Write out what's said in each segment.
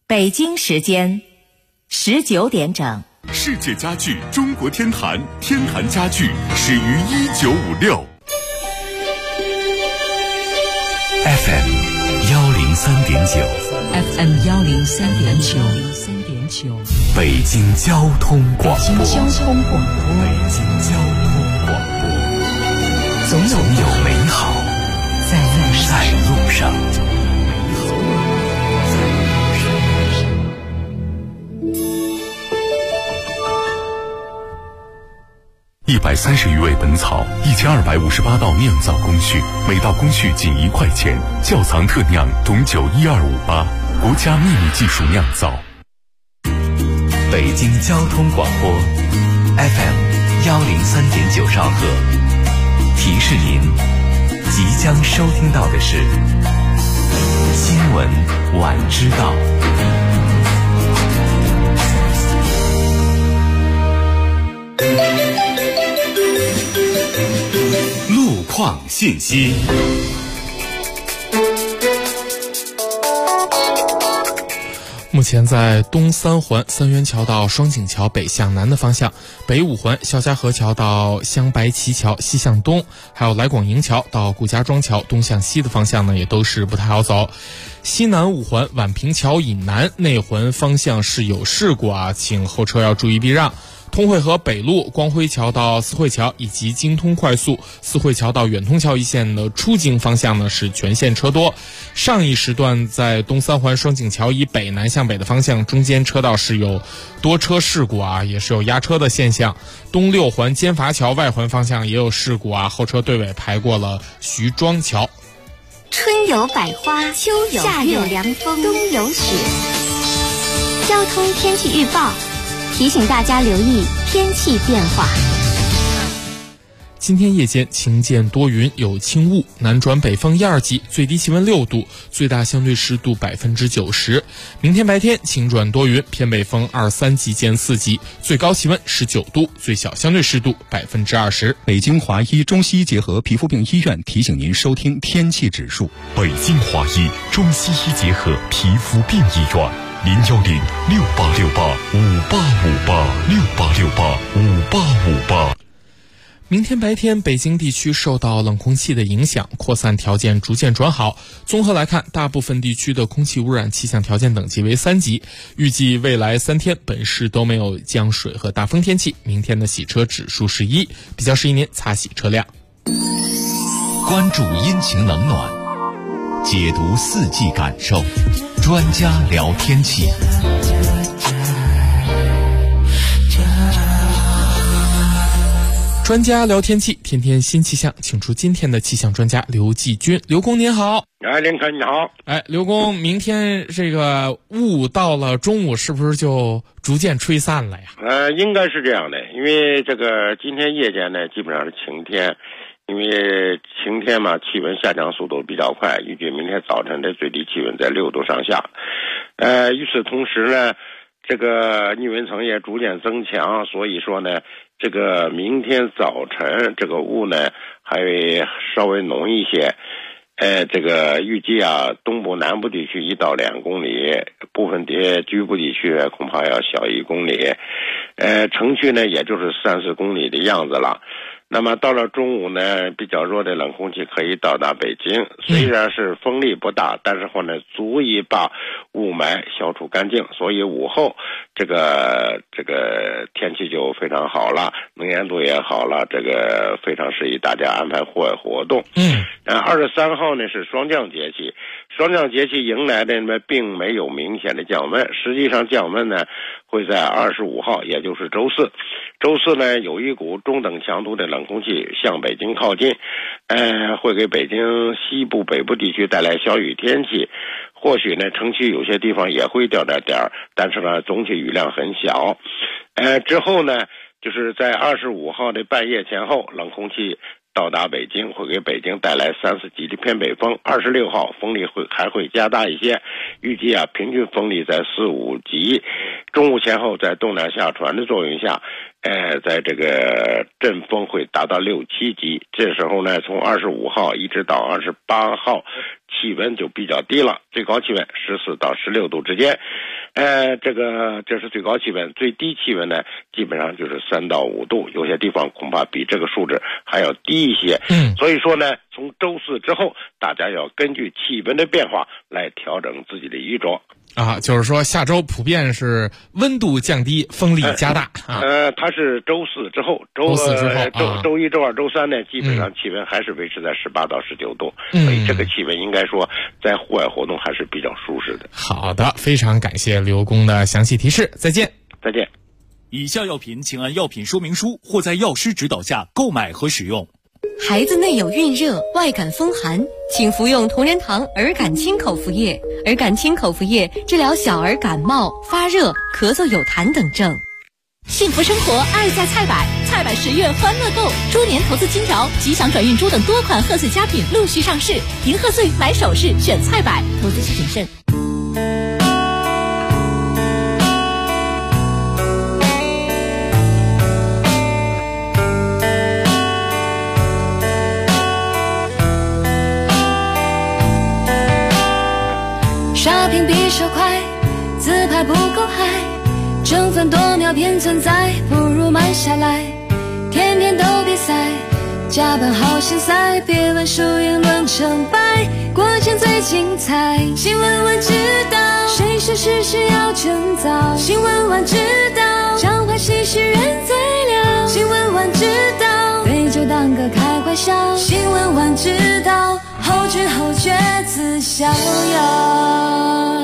北京时间19点整。 世界家具中国天坛，天坛家具始于1956。 FM 103.9 FM 103.9 北京交通广播。 北京交通广播。 北京交通广播。 总有美好在路上。 130余味本草，1258道酿造工序，每道工序仅1块钱。窖藏特酿董酒12588，国家秘密技术酿造。 北京交通广播 FM 103.9兆赫，提示您即将收听到的是新闻晚知道。 路况信息。 目前在东三环三元桥到双井桥北向南的方向，北五环肖家河桥到湘白旗桥西向东，还有来广营桥到顾家庄桥东向西的方向呢，也都是不太好走。西南五环宛平桥以南内环方向是有事故啊，请后车要注意避让。通惠河北路光辉桥到四惠桥以及京通快速四惠桥到远通桥一线的出京方向呢是全线车多。上一时段在东三环双井桥以北南向北的方向中间车道是有多车事故啊，也是有压车的现象。东六环尖筏桥外环方向也有事故啊，后车队尾排过了徐庄桥。 春有百花，秋有夏有凉风，冬有雪。交通天气预报提醒大家留意天气变化。 今天夜间晴间多云，有轻雾，南转北风1、2级，最低气温6度，最大相对湿度90%。明天白天晴转多云，偏北风2、3级见4级，最高气温19度，最小相对湿度20%。 北京华医中西医结合皮肤病医院提醒您收听天气指数。 北京华医中西医结合皮肤病医院，0106868585858，686858。 明天白天北京地区受到冷空气的影响，扩散条件逐渐转好。综合来看，大部分地区的空气污染气象条件等级为3级。预计未来3天本市都没有降水和大风天气。明天的洗车指数是1，比较适宜您擦洗车辆。 关注阴晴冷暖，解读四季感受，专家聊天气。 专家聊天气，天天新气象，请出今天的气象专家刘继军。刘工您好。 林科你好。 刘工，明天这个雾到了中午是不是就逐渐吹散了呀？ 应该是这样的，因为这个今天夜间呢基本上是晴天，因为晴天嘛，气温下降速度比较快，预计明天早晨的最低气温在6度上下。与此同时呢，这个逆云层也逐渐增强，所以说呢，这个明天早晨这个雾呢还会稍微浓一些。这个预计啊，东部南部地区1到2公里，部分局部地区恐怕要小1公里，城区呢也就是3、4公里的样子了。那么到了中午呢，比较弱的冷空气可以到达北京，虽然是风力不大，但是后呢足以把雾霾消除干净，所以午后这个天气就非常好了，能见度也好了，这个非常适宜大家安排户外活动。23号呢是霜降节气，霜降节气迎来的呢并没有明显的降温，实际上降温呢会在25号，也就是周四。周四呢有一股中等强度的冷空气向北京靠近，会给北京西部北部地区带来小雨天气，或许呢城区有些地方也会掉点点，但是呢总体雨量很小。之后呢就是在25号的半夜前后，冷空气到达北京，会给北京带来3、4级的偏北风。26号风力还会加大一些，预计啊平均风力在4、5级。中午前后在东南下传的作用下，在这个阵风会达到6、7级。这时候呢，从25号一直到28号， 气温就比较低了，最高气温14到16度之间。这是最高气温，最低气温呢，基本上就是3到5度，有些地方恐怕比这个数值还要低一些。所以说呢，从周4之后，大家要根据气温的变化来调整自己的衣着。 就是说下周普遍是温度降低，风力加大它是周4之后，周1、周2、周3呢，基本上气温还是维持在18到19度，所以这个气温应该说在户外活动还是比较舒适的。 好的，非常感谢刘工的详细提示，再见。 再见。 以下药品请按药品说明书或在药师指导下购买和使用。 孩子内有孕热、外感风寒，请服用同仁堂儿感清口服液。儿感清口服液治疗小儿感冒、发热、咳嗽有痰等症。 幸福生活爱在菜百，菜百10月欢乐购，猪年投资金条、吉祥转运珠等多款贺岁佳品陆续上市，迎贺岁买首饰选菜百，投资需谨慎。 刷屏比手快，自拍不够嗨，争分夺秒偏存在，不如慢下来。天天都比赛，加班好心塞，别问输赢论成败，过程最精彩。新闻晚知道，谁说事事要趁早？新闻晚知道，讲话喜事人最了。新闻晚知道，对就当个开怀笑。新闻晚知道，后知后觉自逍遥。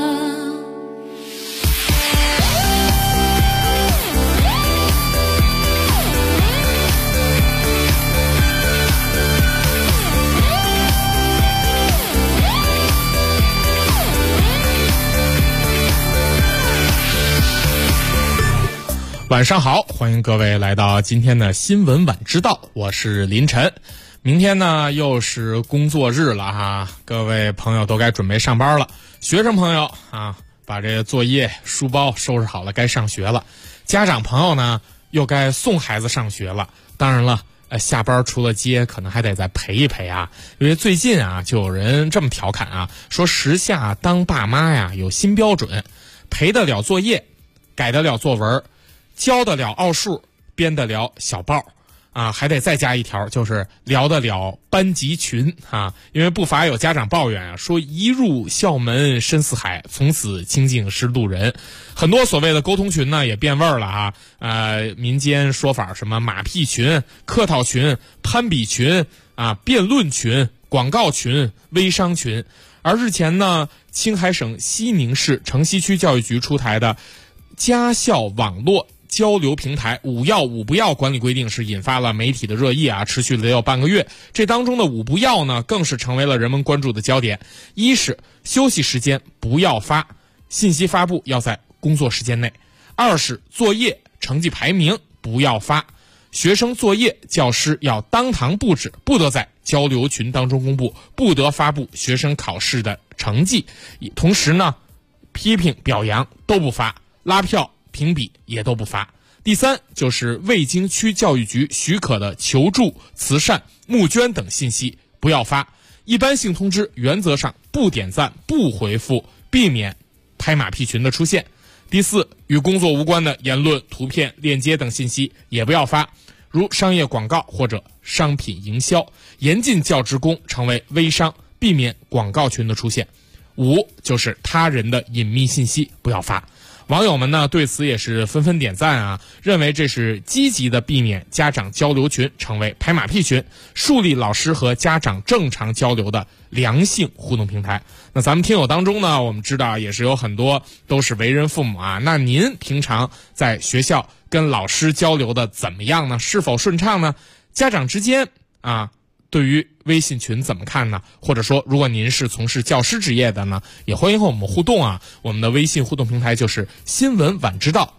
晚上好，欢迎各位来到今天的新闻晚知道，我是林晨。明天呢又是工作日了哈，各位朋友都该准备上班了。学生朋友啊，把这作业书包收拾好了，该上学了。家长朋友呢又该送孩子上学了。当然了，下班除了接，可能还得再陪一陪啊。因为最近啊，就有人这么调侃啊，说时下当爸妈呀有新标准，陪得了作业，改得了作文，教得了奥数，编得了小报啊，还得再加一条，就是聊得了班级群啊。因为不乏有家长抱怨啊，说一入校门深似海，从此清净是路人。很多所谓的沟通群呢也变味儿了啊，民间说法什么马屁群、客套群、攀比群啊、辩论群、广告群、微商群。而日前呢，青海省西宁市城西区教育局出台的家校网络交流平台5要5不要管理规定是引发了媒体的热议啊，持续了有半个月。这当中的5不要呢，更是成为了人们关注的焦点。一是休息时间不要发，信息发布要在工作时间内；二是作业成绩排名不要发，学生作业教师要当堂布置，不得在交流群当中公布，不得发布学生考试的成绩。同时呢，批评表扬都不发，拉票评比也都不发。第三就是未经区教育局许可的求助、慈善、募捐等信息不要发，一般性通知原则上不点赞、不回复，避免拍马屁群的出现。第四，与工作无关的言论、图片、链接等信息也不要发，如商业广告或者商品营销，严禁教职工成为微商，避免广告群的出现。五就是他人的隐秘信息不要发。网友们呢对此也是纷纷点赞啊，认为这是积极的避免家长交流群成为拍马屁群，树立老师和家长正常交流的良性互动平台。那咱们听友当中呢，我们知道也是有很多都是为人父母啊，那您平常在学校跟老师交流的怎么样呢？是否顺畅呢？家长之间啊，对于微信群怎么看呢？或者说如果您是从事教师职业的呢，也欢迎和我们互动啊。我们的微信互动平台就是新闻晚知道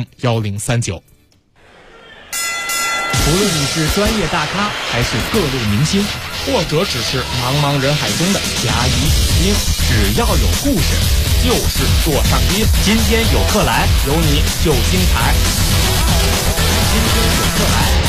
FM1039。 无论你是专业大咖还是各路明星，或者只是茫茫人海中的甲乙丙丁，只要有故事就是座上宾。今天有客来，有你就精彩。今天有客来。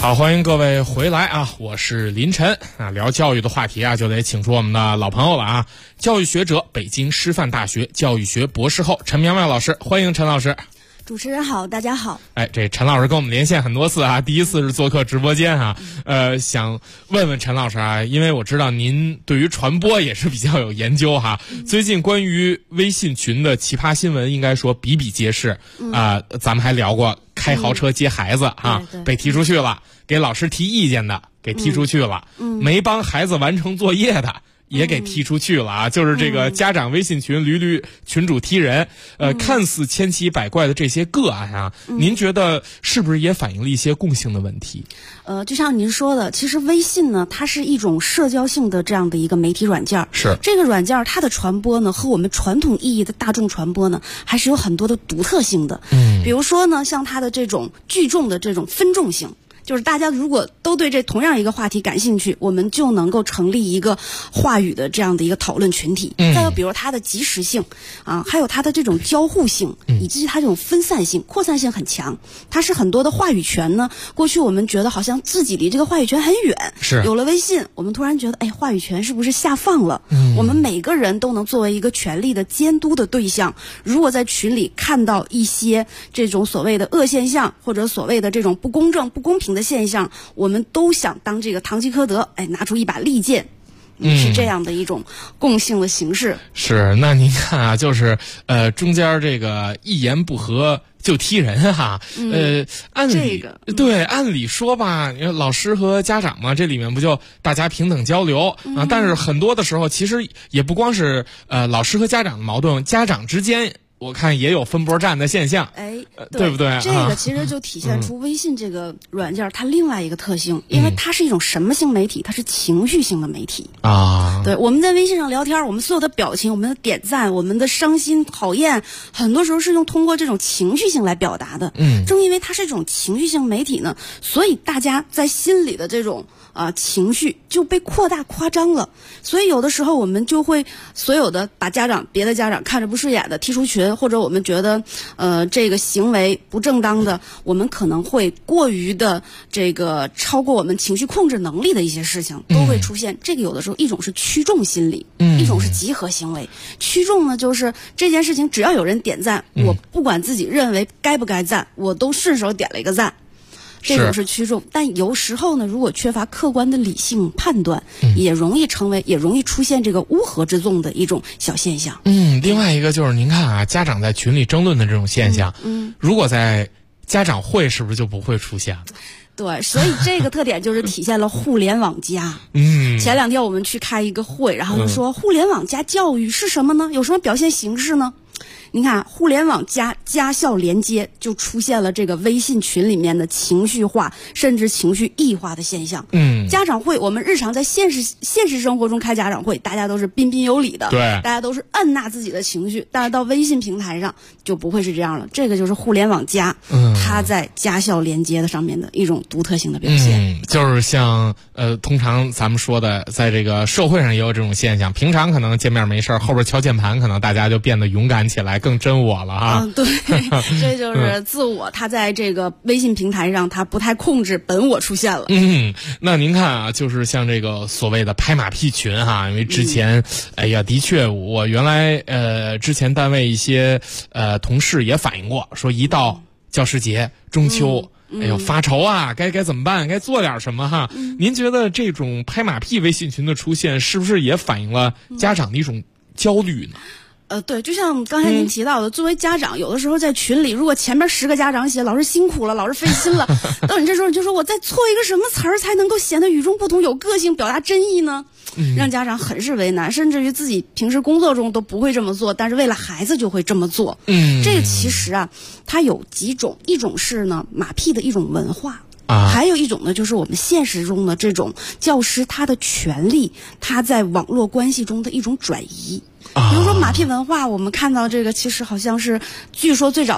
好，欢迎各位回来啊！我是林晨啊。聊教育的话题啊，就得请出我们的老朋友了啊！教育学者，北京师范大学教育学博士后陈苗苗老师，欢迎陈老师。 主持人好，大家好。 哎，这陈老师跟我们连线很多次啊，第一次是做客直播间啊。想问问陈老师啊，因为我知道您对于传播也是比较有研究哈。最近关于微信群的奇葩新闻，应该说比比皆是啊。咱们还聊过开豪车接孩子哈，被踢出去了；给老师提意见的给踢出去了；没帮孩子完成作业的也给踢出去了啊！就是这个家长微信群屡屡群主踢人，看似千奇百怪的这些个案啊，您觉得是不是也反映了一些共性的问题？ 就像您说的，其实微信呢，它是一种社交性的这样的一个媒体软件。 是这个软件它的传播呢，和我们传统意义的大众传播呢，还是有很多的独特性的。比如说呢，像它的这种聚众的这种分众性。就是大家如果都对这同样一个话题感兴趣，我们就能够成立一个话语的这样的一个讨论群体。再有比如它的及时性啊，还有它的这种交互性，以及它这种分散性、扩散性很强。它是很多的话语权呢，过去我们觉得好像自己离这个话语权很远， 是有了微信，我们突然觉得，哎，话语权是不是下放了？我们每个人都能作为一个权力的监督的对象。如果在群里看到一些这种所谓的恶现象，或者所谓的这种不公正、不公平的现象，我们都想当这个堂吉诃德，哎，拿出一把利剑，是这样的一种共性的形式。 是，那您看啊，就是中间这个一言不合就踢人哈，按理、对，按理说吧，老师和家长嘛，这里面不就大家平等交流啊？但是很多的时候，其实也不光是老师和家长的矛盾，家长之间。我看也有分波战的现象，对不对？ 这个其实就体现出微信这个软件它另外一个特性，因为它是一种什么性媒体？它是情绪性的媒体啊。 对，我们在微信上聊天，我们所有的表情、我们的点赞、我们的伤心、讨厌，很多时候是通过这种情绪性来表达的。正因为它是这种情绪性媒体呢，所以大家在心里的这种情绪就被扩大夸张了。所以有的时候我们就会所有的把别的家长看着不顺眼的踢出群，或者我们觉得这个行为不正当的，我们可能会过于的这个超过我们情绪控制能力的一些事情都会出现。这个有的时候一种是趋众心理，一种是集合行为。趋众呢，就是这件事情只要有人点赞，我不管自己认为该不该赞，我都顺手点了一个赞。这种是趋众，但有时候呢，如果缺乏客观的理性判断，也容易出现这个乌合之众的一种小现象。 另外一个就是您看啊，家长在群里争论的这种现象，如果在家长会是不是就不会出现了？ 对，所以这个特点就是体现了互联网加。前两天我们去开一个会，然后就说互联网加教育是什么呢？有什么表现形式呢？你看，互联网加家校连接，就出现了这个微信群里面的情绪化甚至情绪异化的现象。家长会，我们日常在现实生活中开家长会，大家都是彬彬有礼的， 对， 大家都是按捺自己的情绪，但是到微信平台上就不会是这样了。这个就是互联网加，它在家校连接的上面的一种独特性的表现。 就是像通常咱们说的，在这个社会上也有这种现象，平常可能见面没事，后边敲键盘，可能大家就变得勇敢起来，更真我了哈。 对，这就是自我，他在这个微信平台上，他不太控制本我出现了。 那您看啊，就是像这个所谓的拍马屁群哈，因为之前，哎呀，的确，我原来之前单位一些同事也反映过，说一到教师节、中秋。哎呦，发愁啊，该怎么办？该做点什么哈？您觉得这种拍马屁微信群的出现，是不是也反映了家长的一种焦虑呢？ 对，就像刚才您提到的，作为家长，有的时候在群里，如果前面10个家长写老师辛苦了，老师费心了，到你这时候你就说我再错一个什么词儿才能够显得与众不同、有个性、表达真意呢？让家长很是为难，甚至于自己平时工作中都不会这么做，但是为了孩子就会这么做。这个其实啊，它有几种，一种是呢马屁的一种文化。还有一种呢，就是我们现实中的这种教师他的权利，他在网络关系中的一种转移。比如说马屁文化，我们看到这个其实好像是，据说最早在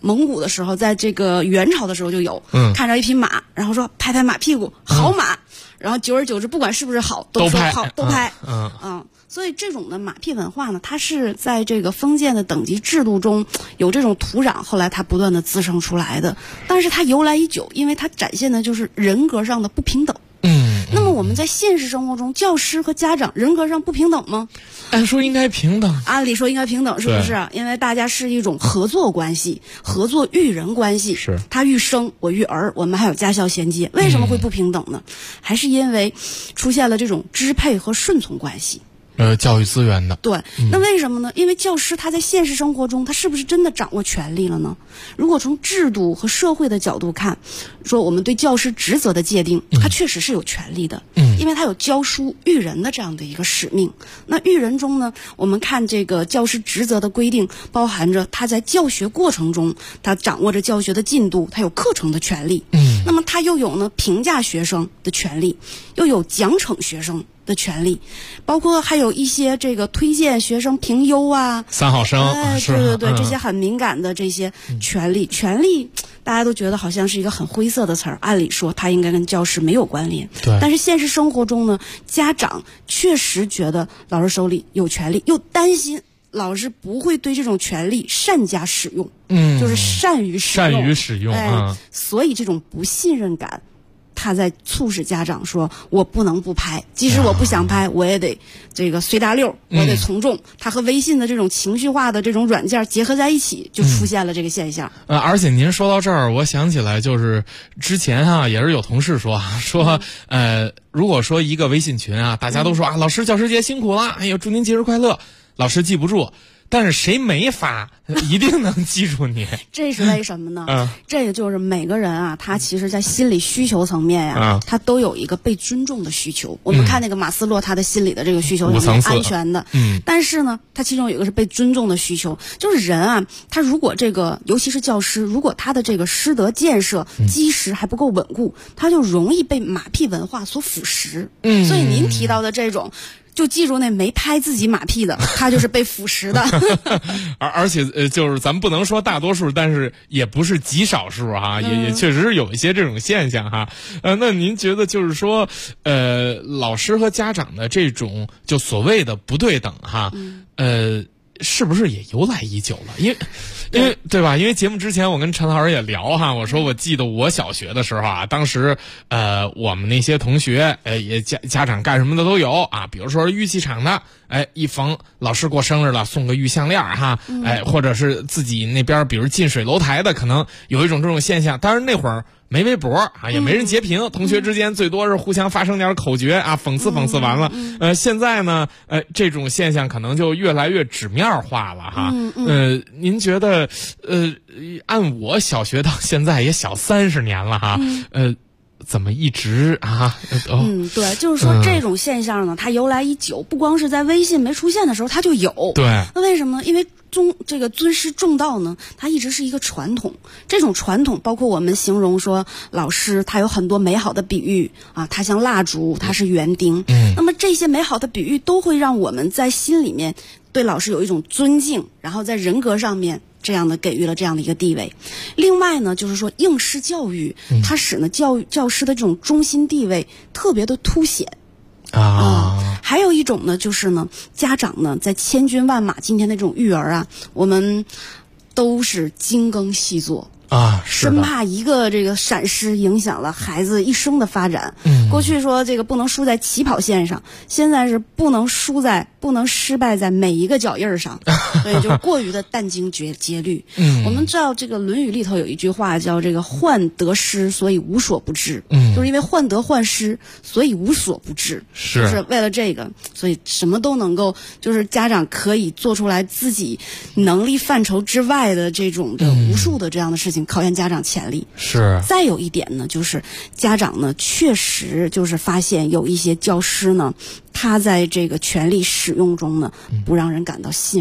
蒙古的时候，在这个元朝的时候就有，看着一匹马，然后说拍拍马屁股，好马，然后久而久之，不管是不是好，都说好，都拍，所以这种的马屁文化呢，它是在这个封建的等级制度中有这种土壤，后来它不断的滋生出来的。但是它由来已久，因为它展现的就是人格上的不平等。那么我们在现实生活中，教师和家长人格上不平等吗？ 按说应该平等， 按理说应该平等，是不是？因为大家是一种合作关系，合作育人关系。 是他育生，我育儿，我们还有家孝衔接。为什么会不平等呢？还是因为出现了这种支配和顺从关系。 教育资源的。 对，那为什么呢？因为教师他在现实生活中，他是不是真的掌握权力了呢？如果从制度和社会的角度看，说我们对教师职责的界定，他确实是有权利的，因为他有教书育人的这样的一个使命。那育人中呢，我们看这个教师职责的规定，包含着他在教学过程中，他掌握着教学的进度，他有课程的权利。那么他又有呢评价学生的权利，又有奖惩学生的权利，包括还有一些这个推荐学生评优啊 ，3好生， 对，这些很敏感的这些权利，大家都觉得好像是一个很灰色的词儿，按理说它应该跟教师没有关联。 对， 但是现实生活中呢，家长确实觉得老师手里有权利，又担心老师不会对这种权利善加使用，就是善于使用，所以这种不信任感，他在促使家长说，我不能不拍，即使我不想拍，我也得这个随大溜，我得从众。他和微信的这种情绪化的这种软件结合在一起，就出现了这个现象。 而且您说到这儿，我想起来就是之前也是有同事说如果说一个微信群大家都说老师教师节辛苦了，哎呦祝您节日快乐，老师记不住。但是谁没发，一定能记住你。 这是为什么呢？这个就是每个人他其实在心理需求层面他都有一个被尊重的需求。我们看那个马斯洛，他的心理的这个需求是安全的。但是呢，他其中有一个是被尊重的需求，就是人他如果这个，尤其是教师，如果他的这个师德建设基石还不够稳固，他就容易被马屁文化所腐蚀。所以您提到的这种。就记住那没拍自己马屁的，他就是被腐蚀的。 而且就是咱们不能说大多数，但是也不是极少数也确实有一些这种现象那您觉得就是说老师和家长的这种就所谓的不对等是不是也由来已久了？因为对吧？因为节目之前我跟陈老师也聊我说我记得我小学的时候当时我们那些同学也家长干什么的都有比如说玉器厂的一逢老师过生日了送个玉项链或者是自己那边比如近水楼台的，可能有一种这种现象。当然那会儿没微博也没人截屏，同学之间最多是互相发生点口诀讽刺完了。现在呢这种现象可能就越来越纸面化了您觉得按我小学到现在也小30年了怎么一直对，就是说这种现象呢，它由来已久，不光是在微信没出现的时候它就有。 对， 那为什么呢？因为这个尊师重道呢，它一直是一个传统。这种传统包括我们形容说老师他有很多美好的比喻他像蜡烛，他是园丁。那么这些美好的比喻都会让我们在心里面对老师有一种尊敬，然后在人格上面这样的给予了这样的一个地位。另外呢，就是说应试教育它使呢教师的这种中心地位特别的凸显还有一种呢，就是呢家长呢在千军万马今天的这种育儿我们都是精耕细作生怕一个这个闪失影响了孩子一生的发展。过去说这个不能输在起跑线上，现在是不能失败在每一个脚印上，所以就过于的殚精竭虑。我们知道这个《论语》里头有一句话叫这个患得失，所以无所不至。就是因为患得患失，所以无所不至。就是为了这个，所以什么都能够，就是家长可以做出来自己能力范畴之外的这种的无数的这样的事情。考验家长潜力再有一点呢，就是家长呢确实就是发现有一些教师呢，他在这个权力使用中呢不让人感到信任。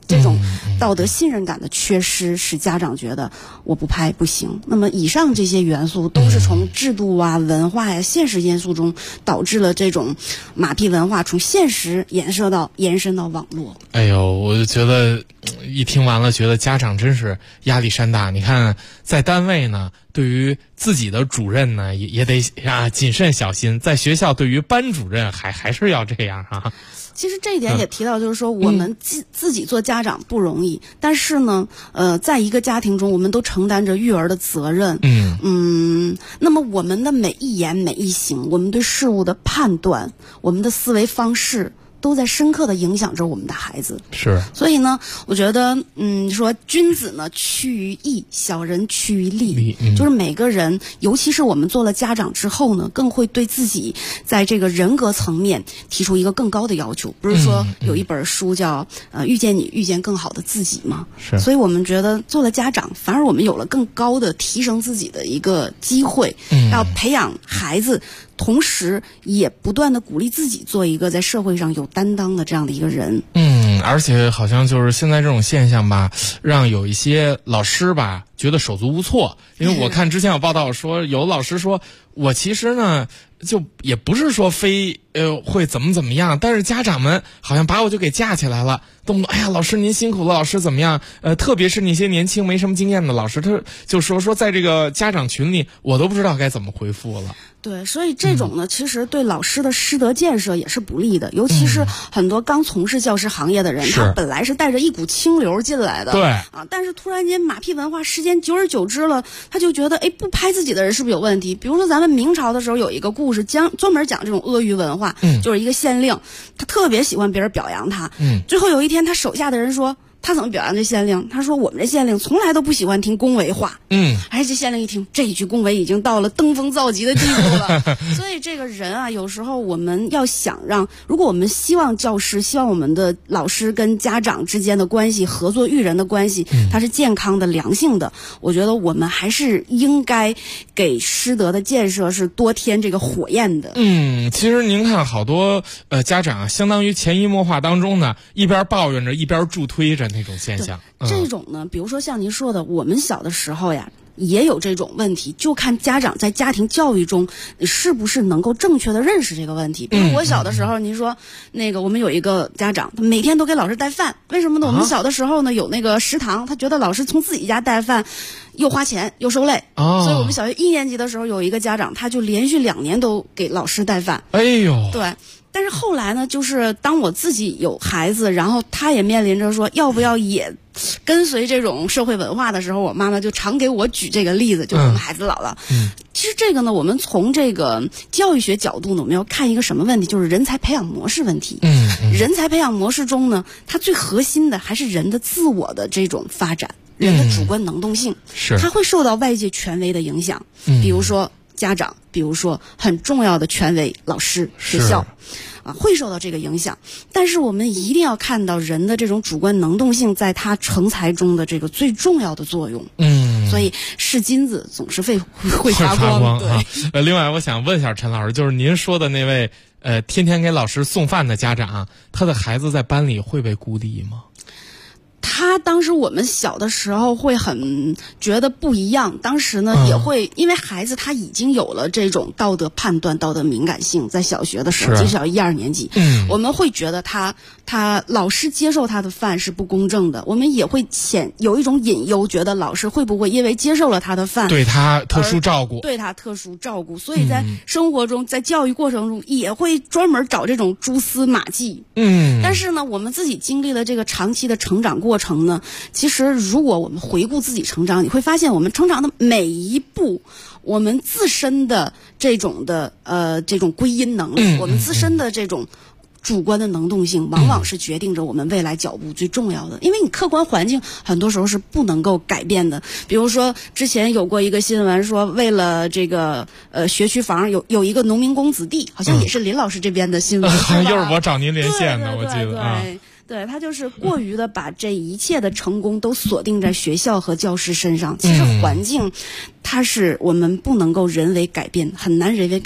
这种道德信任感的缺失，使家长觉得我不拍不行。那么以上这些元素都是从制度啊、文化呀、现实因素中导致了这种马屁文化从现实延伸到网络。 哎呦，我就觉得一听完了，觉得家长真是压力山大。你看，在单位呢，对于自己的主任呢，也得谨慎小心；在学校，对于班主任还是要这样啊。 其实这一点也提到，就是说我们自己做家长不容易，但是呢，在一个家庭中，我们都承担着育儿的责任。那么我们的每一言每一行，我们对事物的判断，我们的思维方式，都在深刻的影响着我们的孩子。 是， 所以呢，我觉得，说君子呢趋于义，小人趋于利。就是每个人，尤其是我们做了家长之后呢，更会对自己在这个人格层面提出一个更高的要求。不是说有一本书叫遇见你，遇见更好的自己吗？ 是。 所以我们觉得做了家长，反而我们有了更高的提升自己的一个机会，要培养孩子。同时也不断的鼓励自己做一个在社会上有担当的这样的一个人。 而且好像就是现在这种现象吧，让有一些老师吧觉得手足无措。因为我看之前有报道说，有老师说，我其实呢就也不是说非会怎么样，但是家长们好像把我就给架起来了，动不动哎呀老师您辛苦了，老师怎么样？特别是那些年轻没什么经验的老师，他就说在这个家长群里，我都不知道该怎么回复了。 对，所以这种呢，其实对老师的师德建设也是不利的，尤其是很多刚从事教师行业的人，他本来是带着一股清流进来的， 对啊，但是突然间马屁文化时间久而久之了，他就觉得不拍自己的人是不是有问题？比如说咱们明朝的时候有一个故事，专门讲这种阿谀文化，就是一个县令，他特别喜欢别人表扬他，最后有一天他手下的人说。他怎么表扬这县令？他说我们这县令从来都不喜欢听恭维话。而这县令一听这一句恭维已经到了登峰造极的地步了。所以这个人啊，有时候我们要想如果我们希望教师，希望我们的老师跟家长之间的关系，合作育人的关系，它是健康的、良性的，我觉得我们还是应该给师德的建设是多添这个火焰的。 其实您看好多家长相当于潜移默化当中呢，一边抱怨着一边助推着那种现象。 这种呢，比如说像您说的，我们小的时候呀也有这种问题，就看家长在家庭教育中是不是能够正确的认识这个问题。比如我小的时候，您说那个我们有一个家长，他每天都给老师带饭，为什么呢？我们小的时候呢有那个食堂，他觉得老师从自己家带饭又花钱又受累，所以我们小学1年级的时候有一个家长，他就连续2年都给老师带饭。 哎呦， 对。但是后来呢，就是当我自己有孩子，然后他也面临着说要不要也跟随这种社会文化的时候，我妈妈就常给我举这个例子，就是我们孩子老了。其实这个呢，我们从这个教育学角度呢，我们要看一个什么问题，就是人才培养模式问题。人才培养模式中呢，它最核心的还是人的自我的这种发展，人的主观能动性，它会受到外界权威的影响，比如说家长，比如说很重要的权威老师、学校。会受到这个影响，但是我们一定要看到人的这种主观能动性在他成才中的这个最重要的作用。所以是金子总是会发光。 对。另外我想问一下陈老师，就是您说的那位天天给老师送饭的家长，他的孩子在班里会被孤立吗？ 他当时我们小的时候会很觉得不一样，当时呢也会因为孩子他已经有了这种道德判断、道德敏感性，在小学的时候，至少1、2年级，我们会觉得他老师接受他的饭是不公正的，我们也会有一种隐忧，觉得老师会不会因为接受了他的饭， 对他特殊照顾，所以在生活中，在教育过程中也会专门找这种蛛丝马迹。但是呢，我们自己经历了这个长期的成长过程呢，其实如果我们回顾自己成长，你会发现我们成长的每一步，我们自身的这种归因能力，我们自身的这种主观的能动性，往往是决定着我们未来脚步最重要的。因为你客观环境很多时候是不能够改变的。比如说之前有过一个新闻说，为了这个学区房有一个农民工子弟，好像也是林老师这边的新闻， 又是我找您连线的，我记得对，他就是过于的把这一切的成功都锁定在学校和教师身上。其实环境它是我们不能够人为改变，很难人为改变，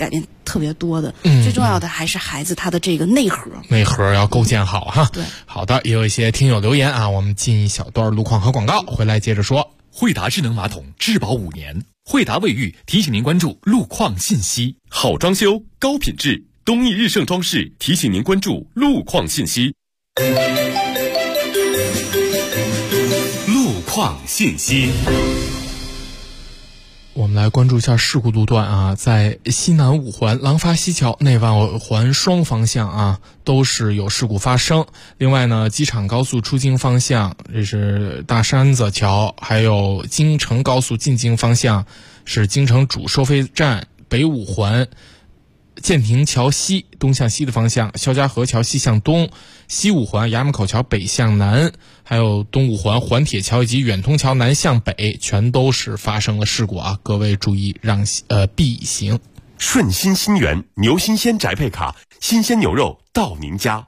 特别多的。最重要的还是孩子他的这个内核要构建好哈。 对， 好的，也有一些听友留言啊，我们进一小段路况和广告，回来接着说。 惠达智能马桶质保5年，惠达卫浴提醒您关注路况信息。 好装修，高品质，东义日盛装饰提醒您关注路况信息。路况信息。 我们来关注一下事故路段啊，在西南五环廊坊西桥内外环双方向啊都是有事故发生。另外呢，机场高速出京方向，这是大山子桥，还有京承高速进京方向是京承主收费站北五环建亭桥西东向西的方向，肖家河桥西向东，西五环衙门口桥北向南，还有东五环环铁桥以及远通桥南向北，全都是发生了事故啊！各位注意避行。 顺心新源牛新鲜宅配卡，新鲜牛肉到您家。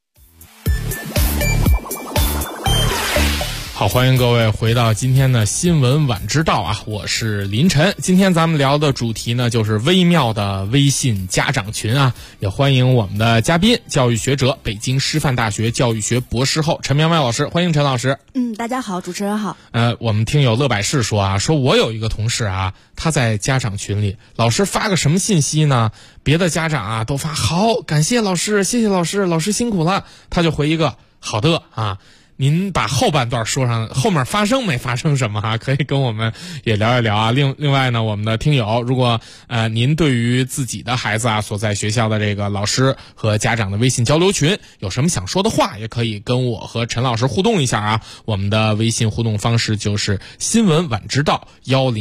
好，欢迎各位回到今天的新闻晚知道啊，我是林晨。今天咱们聊的主题呢，就是微妙的微信家长群啊，也欢迎我们的嘉宾，教育学者，北京师范大学教育学博士后陈苗苗老师，欢迎陈老师。 大家好，主持人好。 我们听友乐百氏说啊，说我有一个同事啊，他在家长群里，老师发个什么信息呢？别的家长啊都发好，感谢老师，谢谢老师，老师辛苦了，他就回一个好的啊。您把后半段说上，后面发生没发生什么可以跟我们也聊一聊啊。另外呢，我们的听友，如果您对于自己的孩子啊所在学校的这个老师和家长的微信交流群有什么想说的话，也可以跟我和陈老师互动一下啊。我们的微信互动方式就是新闻晚知道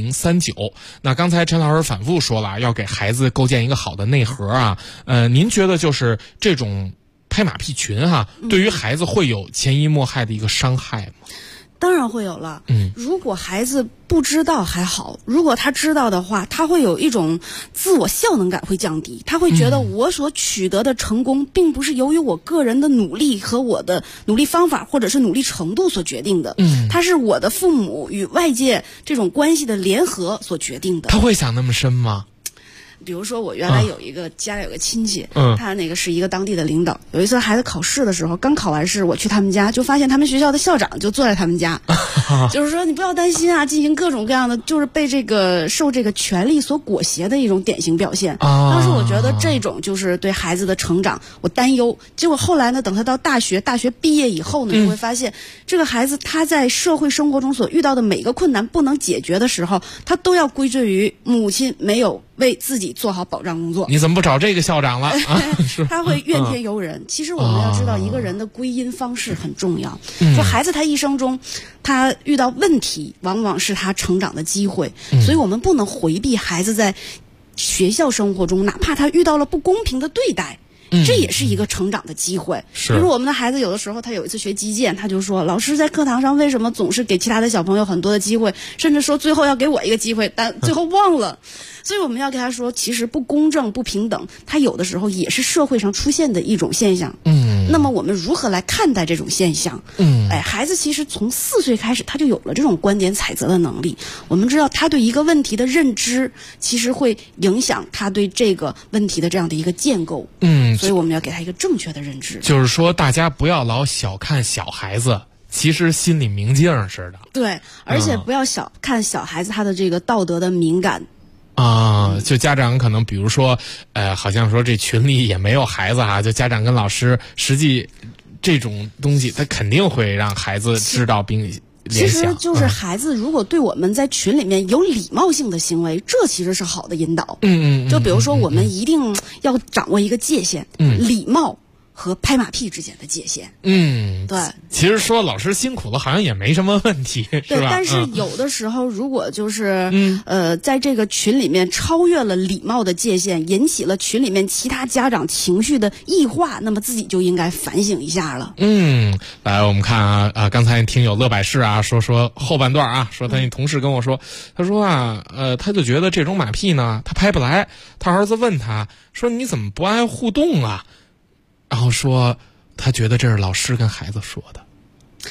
1039。那刚才陈老师反复说了，要给孩子构建一个好的内核啊。您觉得就是这种拍马屁群对于孩子会有潜移默化的一个伤害吗？ 当然会有了。如果孩子不知道还好，如果他知道的话，他会有一种自我效能感会降低，他会觉得我所取得的成功并不是由于我个人的努力和我的努力方法或者是努力程度所决定的，它是我的父母与外界这种关系的联合所决定的。 他会想那么深吗？ 比如说我原来有一个家里有个亲戚，他那个是一个当地的领导。有一次孩子考试的时候，刚考完试，我去他们家，就发现他们学校的校长就坐在他们家，就是说你不要担心啊，进行各种各样的，就是被这个受这个权力所裹挟的一种典型表现。当时我觉得这种就是对孩子的成长我担忧。结果后来呢，等他到大学毕业以后呢，就会发现这个孩子他在社会生活中所遇到的每个困难不能解决的时候，他都要归罪于母亲没有为自己做好保障工作。 你怎么不找这个校长了？ 他会怨天尤人。其实我们要知道，一个人的归因方式很重要。说孩子他一生中，他遇到问题，往往是他成长的机会。所以我们不能回避孩子在学校生活中，哪怕他遇到了不公平的对待。这也是一个成长的机会。比如我们的孩子有的时候，他有一次学击剑，他就说老师在课堂上为什么总是给其他的小朋友很多的机会，甚至说最后要给我一个机会，但最后忘了。所以我们要跟他说，其实不公正不平等，它有的时候也是社会上出现的一种现象。那么我们如何来看待这种现象？孩子其实从4岁开始，他就有了这种观点采择的能力。我们知道他对一个问题的认知，其实会影响他对这个问题的这样的一个建构。所以我们要给他一个正确的认知。 就是说，大家不要老小看小孩子，其实心里明镜似的。 对，而且不要小看小孩子他的这个道德的敏感。 就家长可能比如说，好像说这群里也没有孩子就家长跟老师，实际这种东西，他肯定会让孩子知道并联想。 其实就是孩子如果对我们在群里面有礼貌性的行为，这其实是好的引导。就比如说我们一定要掌握一个界限，礼貌和拍马屁之间的界限。对。 其实说老师辛苦了，好像也没什么问题，是吧？ 对，但是有的时候，如果就是在这个群里面超越了礼貌的界限，引起了群里面其他家长情绪的异化，那么自己就应该反省一下了。 来，我们看刚才听友乐百氏说后半段说他那同事跟我说，他说他就觉得这种马屁呢，他拍不来。他儿子问他说：“你怎么不爱互动啊？”然后说他觉得这是老师跟孩子说的。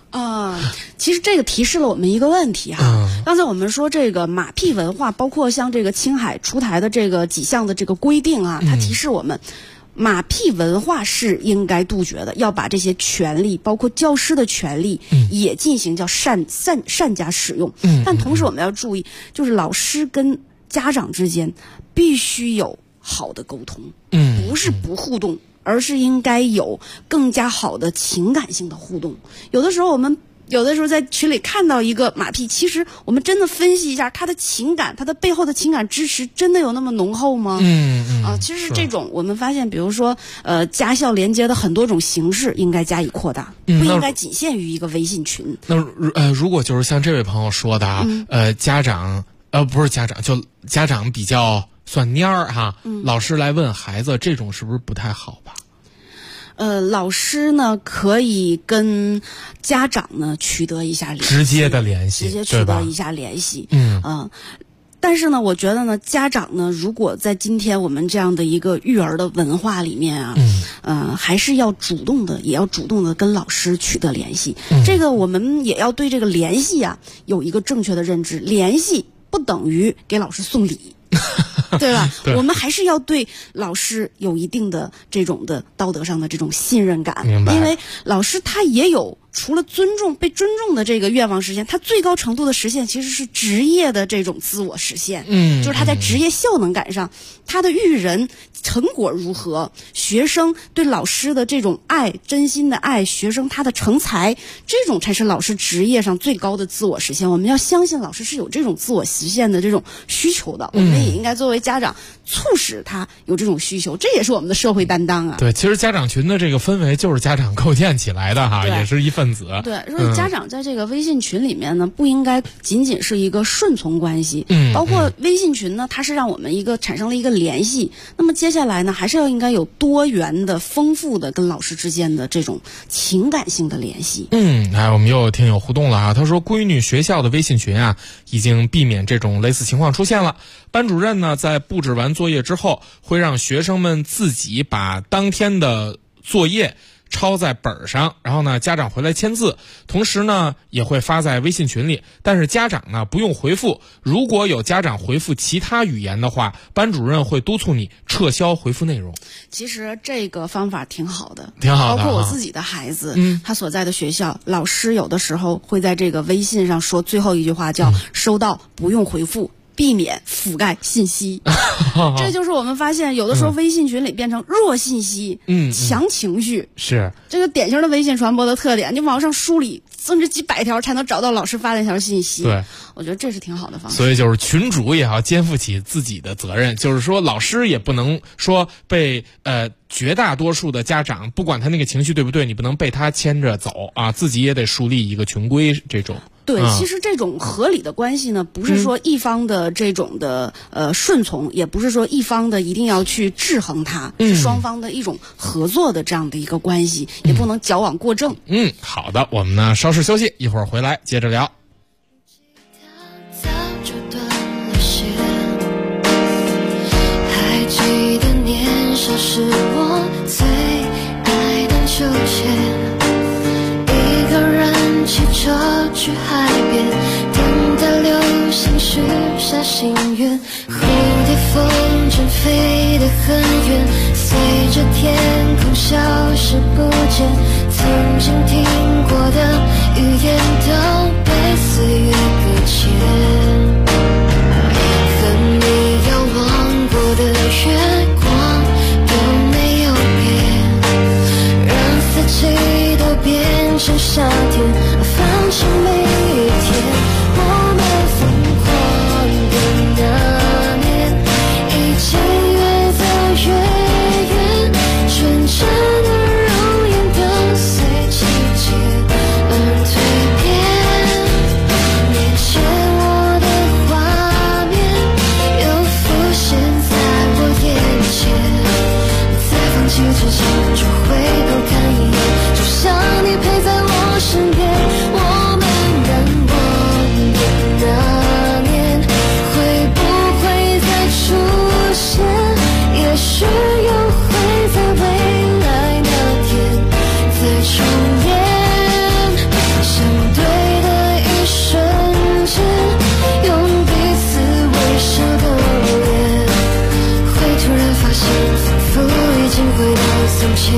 其实这个提示了我们一个问题哈。刚才我们说这个马屁文化，包括像这个青海出台的这个几项的这个规定啊，它提示我们。马屁文化是应该杜绝的，要把这些权利，包括教师的权利，也进行叫善加使用。但同时我们要注意，就是老师跟家长之间必须有好的沟通，不是不互动，而是应该有更加好的情感性的互动。有的时候在群里看到一个马屁，其实我们真的分析一下他的情感，他的背后的情感支持真的有那么浓厚吗？其实这种我们发现，比如说家校连接的很多种形式应该加以扩大，不应该仅限于一个微信群。 那如果就是像这位朋友说的啊，家长不是家长，就家长比较算蔫儿哈，老师来问孩子，这种是不是不太好吧？ 老师呢可以跟家长呢取得一下联系，直接取得一下联系。但是呢，我觉得呢，家长呢，如果在今天我们这样的一个育儿的文化里面啊，还是要主动的跟老师取得联系。这个我们也要对这个联系啊有一个正确的认知，联系不等于给老师送礼。对吧？我们还是要对老师有一定的这种的道德上的这种信任感，因为老师他也有除了被尊重的这个愿望实现，他最高程度的实现其实是职业的这种自我实现。就是他在职业效能感上，他的育人成果如何，学生对老师的这种爱，真心的爱，学生他的成才，这种才是老师职业上最高的自我实现。我们要相信老师是有这种自我实现的这种需求的，我们也应该作为家长促使他有这种需求，这也是我们的社会担当啊。 对，其实家长群的这个氛围就是家长构建起来的哈，也是一份子。 对，所以家长在这个微信群里面呢，不应该仅仅是一个顺从关系，包括微信群呢，它是让我们产生了一个联系。那么接下来呢，还是应该有多元的、丰富的跟老师之间的这种情感性的联系。 我们又有听友互动了啊，他说闺女学校的微信群啊，已经避免这种类似情况出现了。班主任呢，在布置完作业之后，会让学生们自己把当天的作业抄在本上，然后呢，家长回来签字，同时呢，也会发在微信群里。但是家长呢，不用回复。如果有家长回复其他语言的话，班主任会督促你撤销回复内容。 其实这个方法挺好的， 包括我自己的孩子，他所在的学校，老师有的时候会在这个微信上说最后一句话叫“收到，不用回复”。避免覆盖信息，这就是我们发现有的时候微信群里变成弱信息，强情绪， 是这个典型的微信传播的特点。你往上梳理，甚至几百条才能找到老师发的一条信息。 对， 我觉得这是挺好的方式。 所以就是群主也要肩负起自己的责任，就是说老师也不能说被绝大多数的家长，不管他那个情绪对不对，你不能被他牵着走啊，自己也得树立一个群规这种。 对，其实这种合理的关系呢，不是说一方的这种的顺从，也不是说一方的一定要去制衡它，是双方的一种合作的这样的一个关系，也不能矫枉过正。 好的，我们呢稍事休息，一会儿回来接着聊。 还记得年少时我最爱荡秋千，一个人骑车去海边，等待流星许下心愿，蝴蝶风筝飞得很远，随着天空消失不见，曾经听过的语言都被岁月搁浅，和你遥望过的月光有没有变，让四季都变成夏天，放晴每一天。我们疯狂的那年，一切越走越远，纯真的容颜跟随季节而蜕变，面前我的画面又浮现在我眼前，在放弃之前就回头看一眼，就像你陪在我身边，我们从前。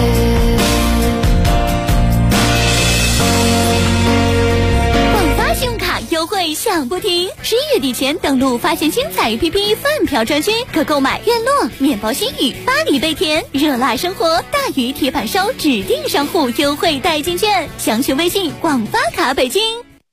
信用卡优惠享不停，11月底前登录发现精彩 APP 饭票专区，可购买院落、面包新语、巴黎贝甜、热辣生活、大鱼铁板烧指定商户优惠代金券，详询微信广发卡北京。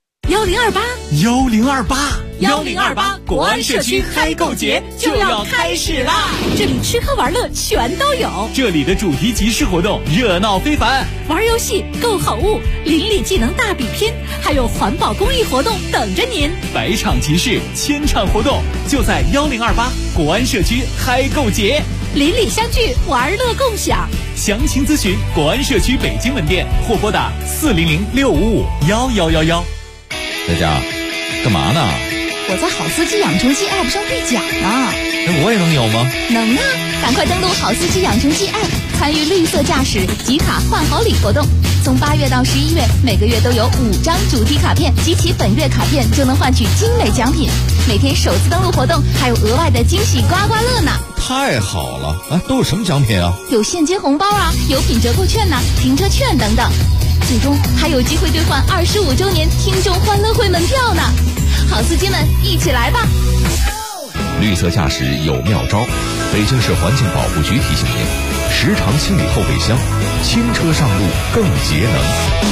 1028国安社区嗨购节就要开始啦！ 这里吃喝玩乐全都有， 这里的主题集市活动热闹非凡， 玩游戏、购好物、邻里技能大比拼，还有环保公益活动等着您。 百场集市，千场活动，就在1028国安社区嗨购节， 邻里相聚，玩乐共享。 详情咨询国安社区北京门店或拨打400-655-1111。 在家干嘛呢？ 我在好司机养成记 App 上兑奖呢。 我也能有吗？ 能啊！赶快登录好司机养成记 App， 参与绿色驾驶集卡换好礼活动。从8月到11月，每个月都有5张主题卡片，集齐本月卡片就能换取精美奖品。每天首次登录活动还有额外的惊喜刮刮乐呢！ 太好了！都有什么奖品啊？ 有现金红包啊，有品折扣券停车券等等。最终还有机会兑换25周年听众欢乐会门票呢！好司机们，一起来吧！ 绿色驾驶有妙招，北京市环境保护局提醒您：时常清理后备箱，轻车上路更节能。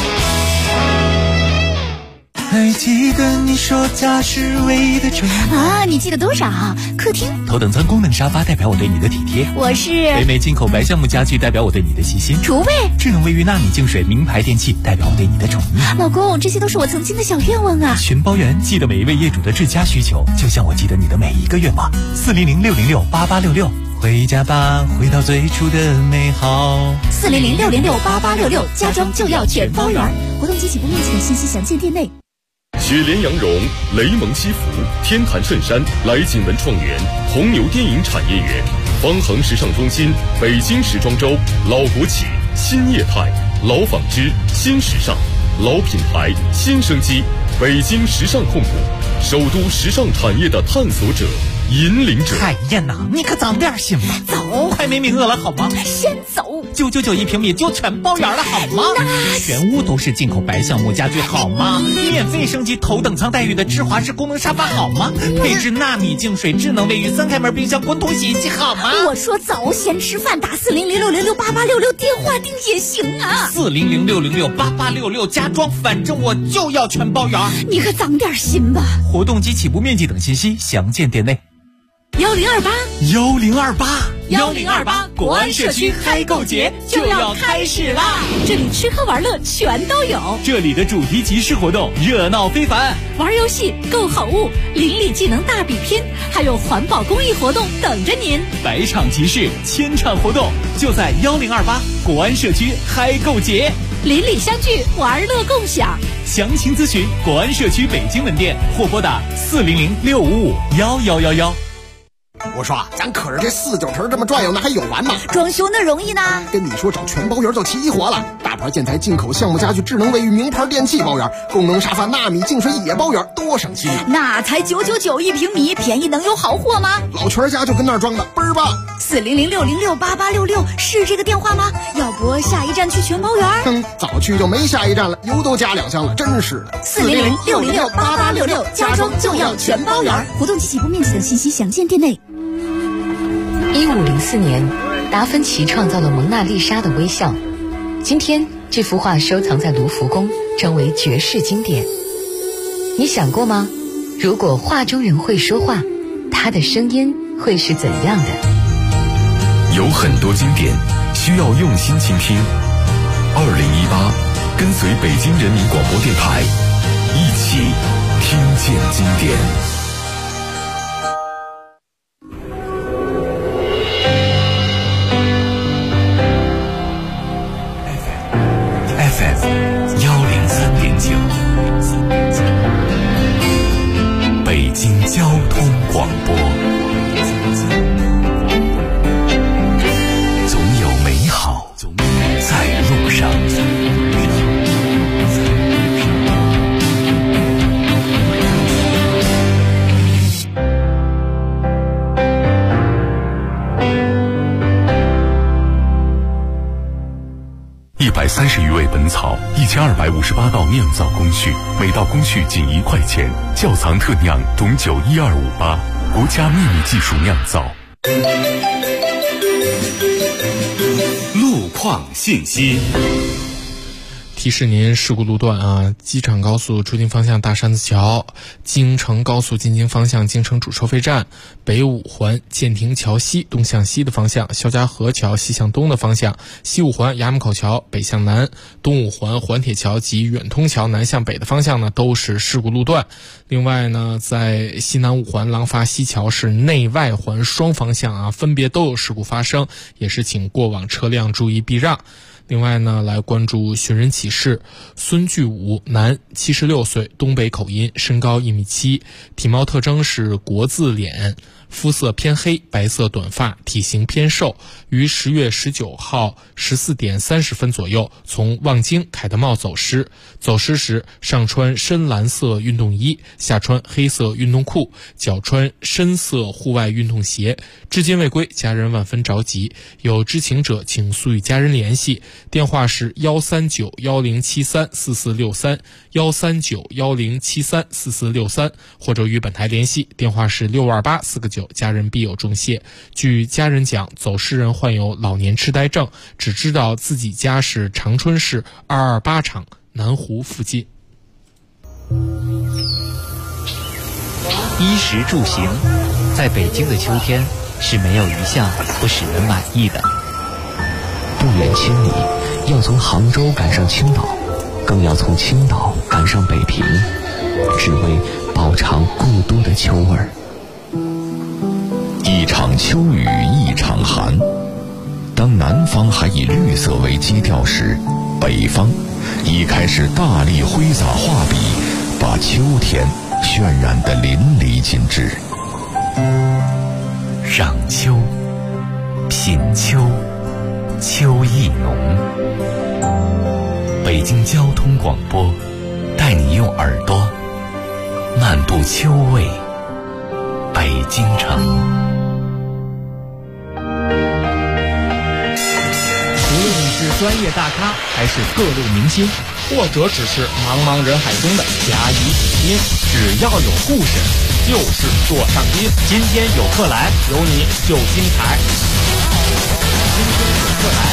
还记得你说家是唯一的宠啊？你记得多少？客厅头等舱功能沙发代表我对你的体贴， 我是北美进口白橡木家具代表我对你的细心， 厨卫智能卫浴纳米净水名牌电器代表我对你的宠溺。 老公，这些都是我曾经的小愿望啊！ 全包圆，记得每一位业主的至佳需求，就像我记得你的每一个愿望。400-606-8866，回家吧，回到最初的美好。 400-606-8866，家装就要全包圆。活动及起步面积等信息详见店内。 雪莲羊绒、雷蒙西服、天坛衬衫、来锦文创园、红牛电影产业园、方恒时尚中心、北京时装周、老国企、新业态、老纺织、新时尚、老品牌、新生机，北京时尚控股，首都时尚产业的探索者、引领者。 海燕呐，你可长点心吧， 走， 快没名额了好吗？ 先走。 999一平米就全包圆了好吗？全屋都是进口白橡木家具好吗？免费升级头等舱待遇的智华式功能沙发好吗？配置纳米净水、智能卫浴、3开门冰箱、滚筒洗衣机好吗？ 我说走，先吃饭，打400-606-8866电话订也行啊。 400-606-8866家装，反正我就要全包圆。 你可长点心吧。 活动及起步面积等信息详见店内。 1028 国安社区嗨购节就要开始啦！ 这里吃喝玩乐全都有， 这里的主题集市活动热闹非凡， 玩游戏、购好物、邻里技能大比拼，还有环保公益活动等着您。 百场集市，千场活动，就在1028国安社区嗨购节， 邻里相聚，玩乐共享。 详情咨询国安社区北京门店或拨打400-655-1111。 我说咱可是这4-9成这么转悠，那还有完吗？ 装修那容易呢？ 跟你说找全包圆就齐活了，大牌建材、进口橡木家具、智能卫浴、名牌电器包圆，功能沙发、纳米净水也包圆，多省心啊！ 那才999一平米，便宜能有好货吗？ 老全家就跟那儿装的，倍儿棒。 400-606-8866是这个电话吗？要不下一站去全包圆？ 早去就没下一站了，油都加2箱了，真是的。 400-606-8866家装就要全包圆。活动及起步面积等信息详见店内。 1504年，达芬奇创造了蒙娜丽莎的微笑。今天，这幅画收藏在卢浮宫，成为绝世经典。你想过吗？如果画中人会说话，他的声音会是怎样的？ 有很多经典需要用心倾听。2018，跟随北京人民广播电台，一起听见经典。 103.9，北京交通广播。总有美好在路上。 130余味本草，1258道酿造工序，每道工序仅1块钱。窖藏特酿董酒12588，国家秘密技术酿造。 路况信息。 提示您事故路段啊，机场高速出京方向大山子桥，京承高速进京方向京承主收费站，北五环建亭桥西东向西的方向，肖家河桥西向东的方向，西五环衙门口桥北向南，东五环环铁桥及远通桥南向北的方向呢都是事故路段。另外呢，在西南五环廊坊西桥是内外环双方向啊，分别都有事故发生，也是请过往车辆注意避让。另外呢，来关注寻人启事：孙巨武，男，76岁，东北口音，身高1.7米，体貌特征是国字脸，肤色偏黑，白色短发，体型偏瘦，于10月19号14点30分左右从望京凯德茂走失。走失时上穿深蓝色运动衣，下穿黑色运动裤，脚穿深色户外运动鞋，至今未归，家人万分着急。有知情者请速与家人联系，电话是13910734463 13910734463，或者与本台联系，电话是628499，家人必有重谢。据家人讲，走失人患有老年痴呆症，只知道自己家是长春市228厂南湖附近。 衣食住行，在北京的秋天是没有一项不使人满意的。 不远千里，要从杭州赶上青岛，更要从青岛赶上北平，只为饱尝故都的秋味儿。 一场秋雨一场寒，当南方还以绿色为基调时，北方已开始大力挥洒画笔，把秋天渲染得淋漓尽致。 赏秋，品秋，秋意浓。北京交通广播带你用耳朵漫步秋味北京城。 无论你是专业大咖还是各路明星，或者只是茫茫人海中的甲乙丙丁，只要有故事就是座上宾。今天有客来，有你就精彩。今天有客来。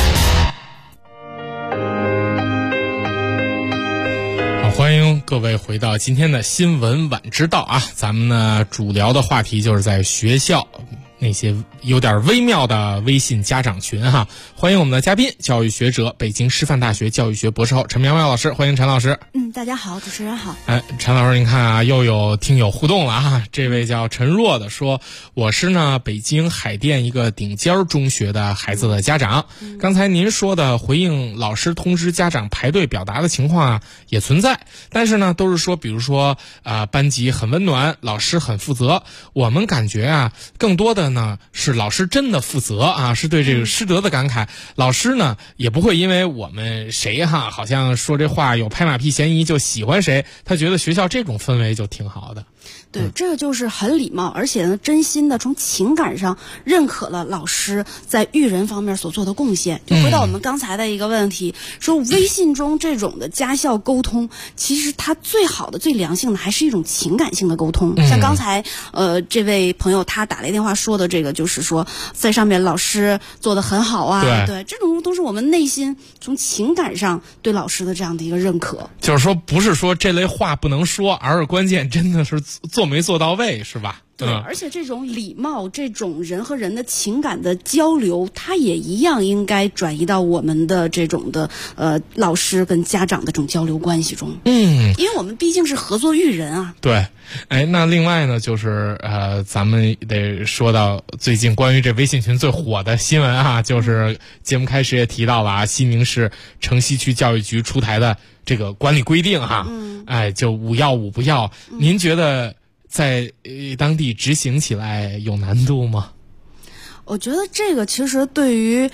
好，欢迎各位回到今天的新闻晚知道啊！咱们呢主聊的话题就是在学校那些有点微妙的微信家长群哈。欢迎我们的嘉宾，教育学者，北京师范大学教育学博士后陈苗苗老师，欢迎陈老师。 大家好，主持人好。 陈老师，您看啊，又有听友互动了啊。这位叫陈若的说，我是呢北京海淀一个顶尖中学的孩子的家长。刚才您说的回应老师通知家长排队表达的情况啊，也存在，但是呢都是说，比如说班级很温暖，老师很负责。我们感觉啊，更多的呢是老师真的负责啊，是对这个师德的感慨。老师呢也不会因为我们谁哈好像说这话有拍马屁嫌疑就喜欢谁，他觉得学校这种氛围就挺好的。 对，这个就是很礼貌，而且呢，真心的从情感上认可了老师在育人方面所做的贡献。就回到我们刚才的一个问题，说微信中这种的家校沟通，其实它最好的、最良性的还是一种情感性的沟通。像刚才这位朋友他打来电话说的这个，就是说在上面老师做得很好啊，对，这种都是我们内心从情感上对老师的这样的一个认可。 就是说，不是说这类话不能说，而是关键真的是做没做到位，是吧？ 对，而且这种礼貌，这种人和人的情感的交流，它也一样应该转移到我们的这种的老师跟家长的这种交流关系中。因为我们毕竟是合作育人啊。 对，那另外呢，就是咱们得说到最近关于这微信群最火的新闻啊，就是节目开始也提到了啊，西宁市城西区教育局出台的这个管理规定哈，就5要5不要，您觉得在当地执行起来有难度吗？ 我觉得这个其实对于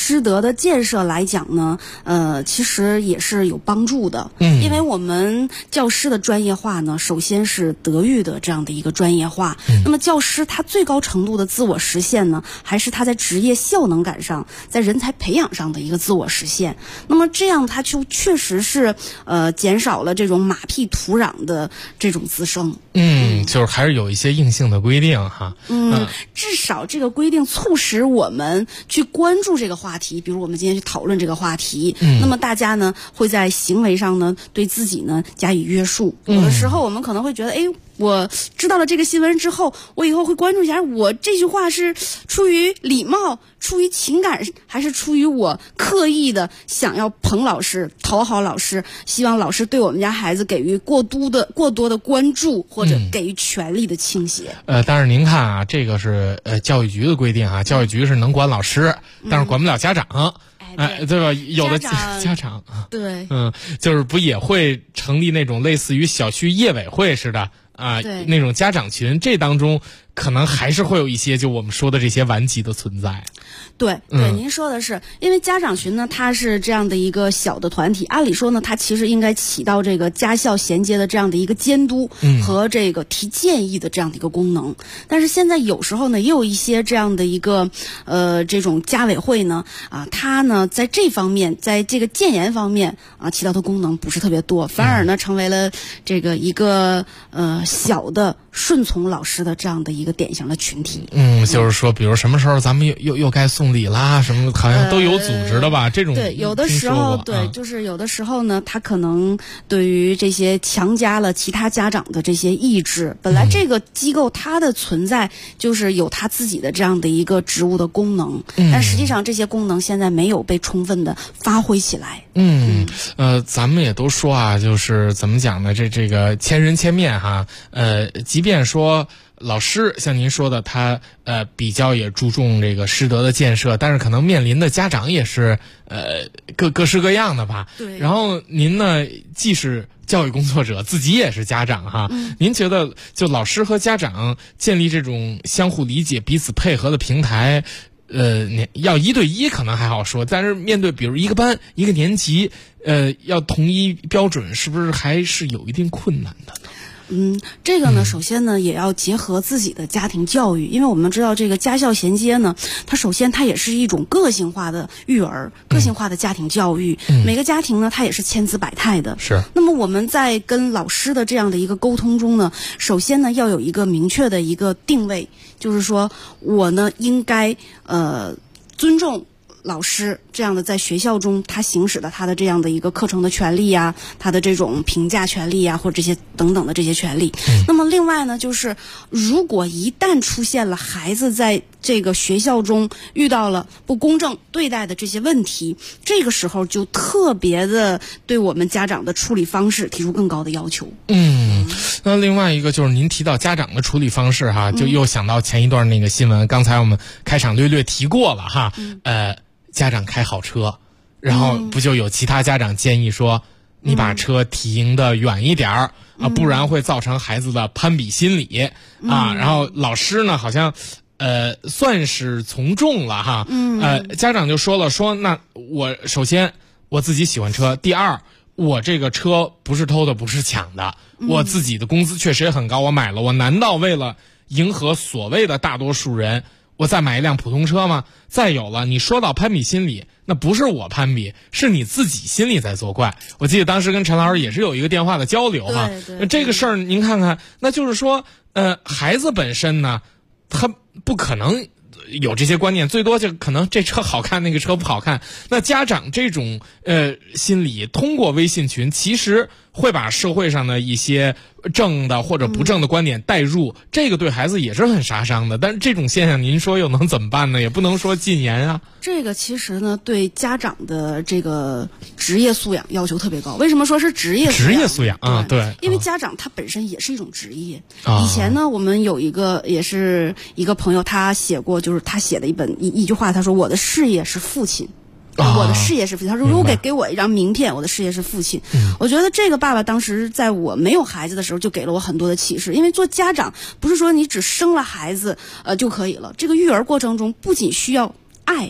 师德的建设来讲呢，其实也是有帮助的。因为我们教师的专业化呢，首先是德育的这样的一个专业化。那么教师他最高程度的自我实现呢，还是他在职业效能感上，在人才培养上的一个自我实现。那么这样他就确实是减少了这种马屁土壤的这种滋生。 就是还是有一些硬性的规定哈。 至少这个规定促使我们去关注这个话题，比如我们今天去讨论这个话题。那么大家呢会在行为上呢对自己呢加以约束。有的时候我们可能会觉得，我知道了这个新闻之后，我以后会关注一下，我这句话是出于礼貌、出于情感，还是出于我刻意的想要捧老师、讨好老师，希望老师对我们家孩子给予过多的关注，或者给予权力的倾斜。 但是您看啊，这个是教育局的规定啊，教育局是能管老师，但是管不了家长。对吧？有的家长对， 就是不也会成立那种类似于小区业委会似的啊，那种家长群，这当中可能还是会有一些就我们说的这些顽疾的存在。 对，您说的是，因为家长群呢，它是这样的一个小的团体，按理说呢，它其实应该起到这个家校衔接的这样的一个监督和这个提建议的这样的一个功能。但是现在有时候呢，也有一些这样的一个这种家委会呢，它呢在这方面，在这个建言方面起到的功能不是特别多，反而呢成为了这个一个小的顺从老师的这样的一个典型的群体。 就是说，比如什么时候咱们又该送礼啦，什么好像都有组织的吧？这种对，有的时候就是有的时候呢，他可能对于这些强加了其他家长的这些意志。本来这个机构它的存在就是有它自己的这样的一个职务的功能，但实际上这些功能现在没有被充分的发挥起来。 咱们也都说啊，就是怎么讲呢？这个千人千面哈，即便说老师像您说的，他比较也注重这个师德的建设，但是可能面临的家长也是各式各样的吧。 对。 然后您呢，既是教育工作者，自己也是家长哈。您觉得就老师和家长建立这种相互理解、彼此配合的平台，要1对1可能还好说，但是面对比如一个班、一个年级，要统一标准，是不是还是有一定困难的？ 这个呢，首先呢，也要结合自己的家庭教育，因为我们知道这个家校衔接呢，它首先它也是一种个性化的育儿、个性化的家庭教育。每个家庭呢，它也是千姿百态的。 是。 那么我们在跟老师的这样的一个沟通中呢，首先呢，要有一个明确的一个定位，就是说我呢应该尊重老师这样的在学校中他行使的他的这样的一个课程的权利啊，他的这种评价权利啊，或者这些等等的这些权利。那么另外呢，就是如果一旦出现了孩子在这个学校中遇到了不公正对待的这些问题，这个时候就特别的对我们家长的处理方式提出更高的要求。 那另外一个就是您提到家长的处理方式哈，就又想到前一段那个新闻，刚才我们开场略提过了哈。家长开好车，然后不就有其他家长建议说，你把车停得远一点啊，不然会造成孩子的攀比心理啊。然后老师呢，好像算是从众了哈。家长就说了，那我首先我自己喜欢车，第二我这个车不是偷的，不是抢的，我自己的工资确实也很高，我买了，我难道为了迎合所谓的大多数人，我再买一辆普通车吗？再有了，你说到攀比心理，那不是我攀比，是你自己心里在作怪。我记得当时跟陈老师也是有一个电话的交流哈。这个事儿您看看，那就是说，孩子本身呢，他不可能有这些观念，最多就可能这车好看，那个车不好看。那家长这种心理，通过微信群，其实会把社会上的一些正的或者不正的观点带入，这个对孩子也是很杀伤的。但是这种现象，您说又能怎么办呢？也不能说禁言啊。 这个其实呢，对家长的这个职业素养要求特别高。为什么说是职业素养？ 职业素养啊，对， 因为家长他本身也是一种职业。以前呢，我们有一个也是一个朋友，他写过，就是他写的一句话，他说：“我的事业是父亲。”我的事业是父亲。他说如果给我一张名片，我的事业是父亲。我觉得这个爸爸当时在我没有孩子的时候就给了我很多的启示，因为做家长不是说你只生了孩子就可以了，这个育儿过程中不仅需要爱，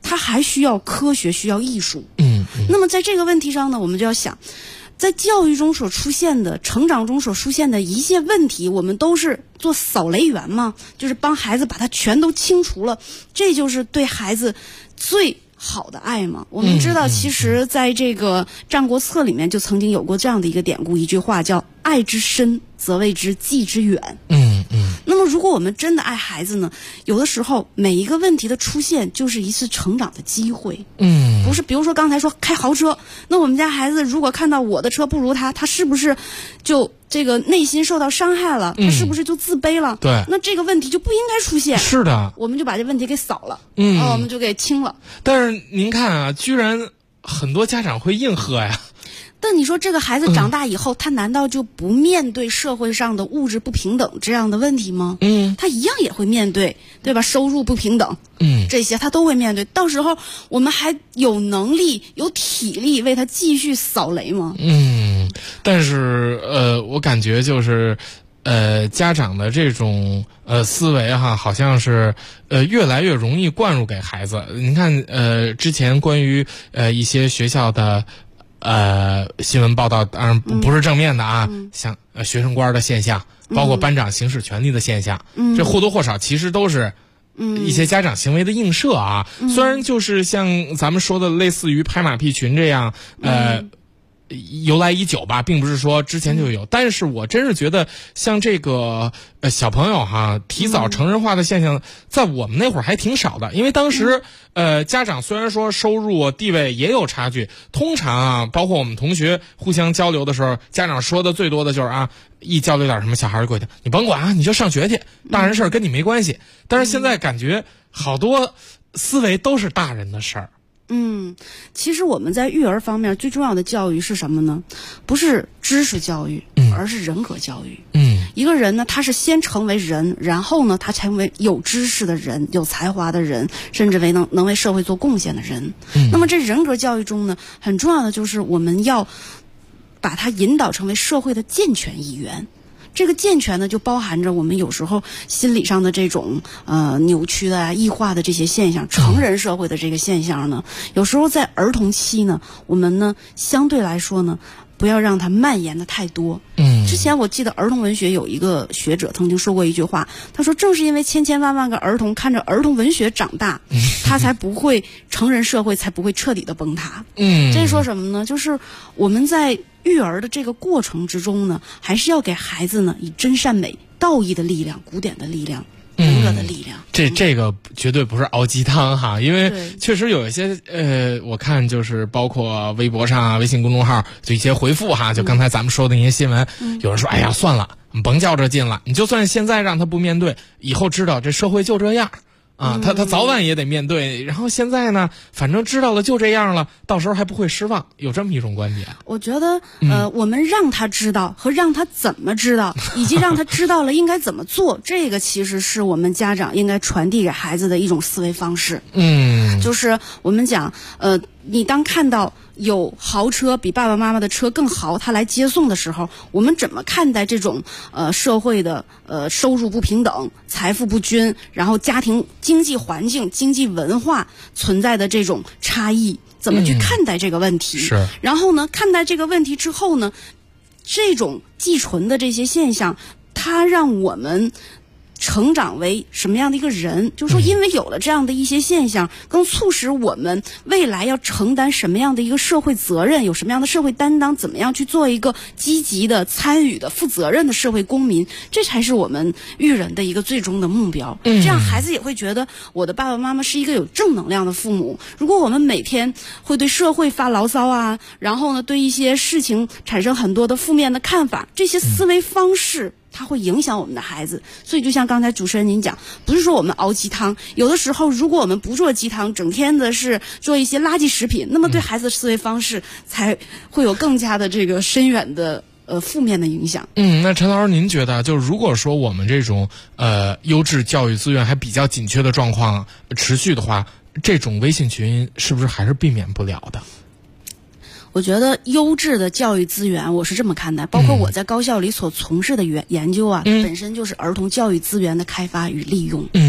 它还需要科学，需要艺术。那么在这个问题上呢，我们就要想，在教育中所出现的、成长中所出现的一切问题，我们都是做扫雷员嘛，就是帮孩子把它全都清除了，这就是对孩子最好的爱嘛。我们知道，其实在这个《战国策》里面就曾经有过这样的一个典故，一句话叫“爱之深，则为之计之远”。那么如果我们真的爱孩子呢，有的时候每一个问题的出现就是一次成长的机会。不是比如说刚才说开豪车，那我们家孩子如果看到我的车不如他是不是就这个内心受到伤害了？他是不是就自卑了？ 对， 那这个问题就不应该出现。 是的， 我们就把这问题给扫了，我们就给清了。 但是您看啊，居然很多家长会应和呀。 但你说这个孩子长大以后，他难道就不面对社会上的物质不平等这样的问题吗？他一样也会面对，对吧？收入不平等，这些他都会面对。到时候我们还有能力、有体力为他继续扫雷吗？ 但是我感觉就是家长的这种思维哈，好像是越来越容易灌入给孩子。您看之前关于一些学校的新闻报道，当然不是正面的啊，像学生官的现象，包括班长行使权力的现象，这或多或少其实都是一些家长行为的映射啊。虽然就是像咱们说的类似于拍马屁群这样由来已久吧，并不是说之前就有，但是我真是觉得像这个小朋友哈提早成人化的现象，在我们那会儿还挺少的。因为当时家长虽然说收入地位也有差距，通常啊，包括我们同学互相交流的时候，家长说的最多的就是啊，一交流点什么，小孩就过去，你甭管啊，你就上学去，大人事儿跟你没关系。但是现在感觉好多思维都是大人的事儿。 其实我们在育儿方面最重要的教育是什么呢？不是知识教育，而是人格教育。一个人呢，他是先成为人，然后呢，他成为有知识的人、有才华的人，甚至能为社会做贡献的人。那么这人格教育中呢，很重要的就是我们要把他引导成为社会的健全一员。这个健全呢，就包含着我们有时候心理上的这种扭曲的啊、异化的这些现象。成人社会的这个现象呢，有时候在儿童期呢，我们呢相对来说呢，不要让它蔓延的太多。之前我记得儿童文学有一个学者曾经说过一句话，他说正是因为千千万万个儿童看着儿童文学长大，他才不会成人社会才不会彻底的崩塌。这是说什么呢？就是我们在育儿的这个过程之中呢，还是要给孩子呢以真善美、道义的力量、古典的力量、人格的力量。 这个绝对不是熬鸡汤哈，因为确实有一些我看就是包括微博上啊、微信公众号就一些回复哈，就刚才咱们说的那些新闻，有人说哎呀算了，甭较这劲了，你就算现在让他不面对，以后知道这社会就这样。他早晚也得面对，然后现在呢，反正知道了就这样了，到时候还不会失望，有这么一种观点。 我觉得我们让他知道和让他怎么知道，以及让他知道了应该怎么做，这个其实是我们家长应该传递给孩子的一种思维方式。就是我们讲你当看到有豪车比爸爸妈妈的车更豪，他来接送的时候，我们怎么看待这种社会的收入不平等、财富不均，然后家庭经济环境、经济文化存在的这种差异，怎么去看待这个问题？然后呢，看待这个问题之后呢，这种寄存的这些现象，它让我们成长为什么样的一个人，就是说因为有了这样的一些现象，更促使我们未来要承担什么样的一个社会责任，有什么样的社会担当，怎么样去做一个积极的参与的负责任的社会公民，这才是我们育人的一个最终的目标。这样孩子也会觉得我的爸爸妈妈是一个有正能量的父母。如果我们每天会对社会发牢骚啊，然后呢对一些事情产生很多的负面的看法，这些思维方式它会影响我们的孩子。所以就像刚才主持人您讲，不是说我们熬鸡汤，有的时候如果我们不做鸡汤，整天的是做一些垃圾食品，那么对孩子的思维方式才会有更加的这个深远的负面的影响。 那陈老师您觉得，就是如果说我们这种优质教育资源还比较紧缺的状况持续的话，这种微信群是不是还是避免不了的？ 我觉得优质的教育资源，我是这么看待，包括我在高校里所从事的研究啊，本身就是儿童教育资源的开发与利用。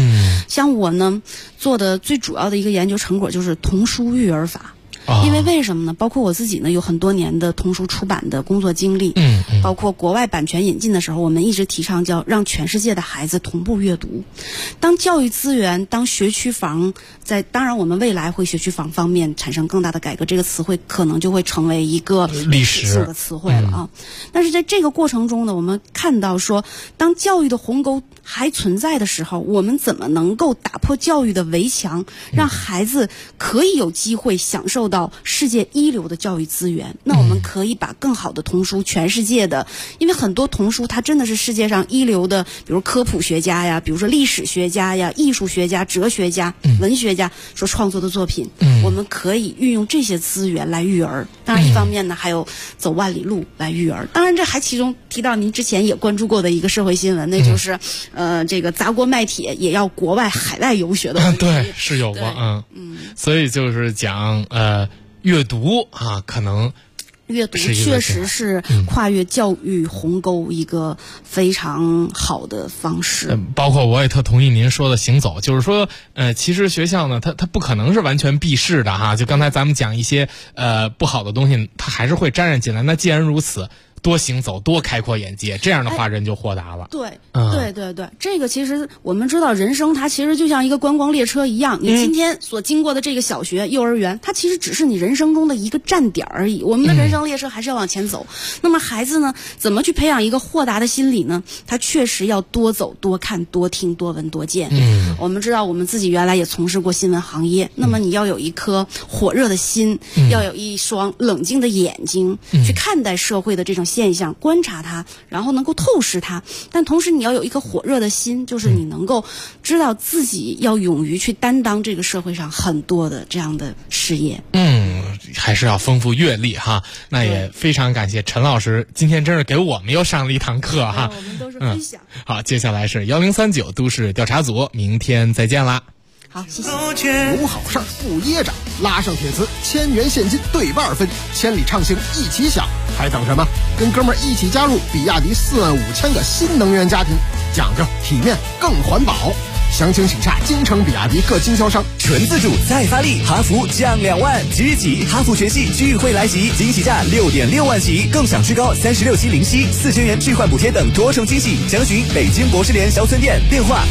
像我呢做的最主要的一个研究成果就是童书育儿法。因为为什么呢？包括我自己呢，有很多年的童书出版的工作经历，包括国外版权引进的时候，我们一直提倡叫让全世界的孩子同步阅读。当教育资源，当学区房当然我们未来会学区房方面产生更大的改革，这个词汇可能就会成为一个历史性的词汇了啊。但是在这个过程中呢，我们看到说，当教育的鸿沟还存在的时候，我们怎么能够打破教育的围墙，让孩子可以有机会享受到世界一流的教育资源？那我们可以把更好的童书，全世界的，因为很多童书它真的是世界上一流的，比如科普学家呀，比如说历史学家呀、艺术学家、哲学家、文学家所创作的作品，我们可以运用这些资源来育儿。当然一方面呢，还有走万里路来育儿。当然这还其中提到您之前也关注过的一个社会新闻，那就是这个砸锅卖铁也要国外海外游学的对，是有过所以就是讲阅读啊，可能阅读确实是跨越教育鸿沟一个非常好的方式。 包括我也特同意您说的行走，就是说其实学校呢它不可能是完全避世的哈，就刚才咱们讲一些不好的东西，它还是会沾染进来。那既然如此，多行走，多开阔眼界，这样的话人就豁达了。 对，这个其实我们知道，人生它其实就像一个观光列车一样，你今天所经过的这个小学、幼儿园，它其实只是你人生中的一个站点而已。我们的人生列车还是要往前走。那么孩子呢，怎么去培养一个豁达的心理呢？他确实要多走、多看、多听、多闻、多见。我们知道我们自己原来也从事过新闻行业，那么你要有一颗火热的心，要有一双冷静的眼睛，去看待社会的这种现象，观察它，然后能够透视它。但同时你要有一颗火热的心，就是你能够知道自己要勇于去担当这个社会上很多的这样的事业。 还是要丰富阅历哈。那也非常感谢陈老师，今天真是给我们又上了一堂课哈。 我们都是分享。 好，接下来是1039都市调查组，明天再见啦。 好，谢谢。 有好事儿不噎着，拉上帖子，1000元现金对半分，千里畅行一起享，还等什么？跟哥们儿一起加入比亚迪45000个新能源家庭，讲究体面更环保。详情请洽京城比亚迪各经销商。 纯自主再发力，哈弗降2万，即日起哈弗全系聚会来袭，惊喜价6.6万起，更享最高36期零息，4000元置换补贴等多重惊喜。详询北京博士联销村店，电话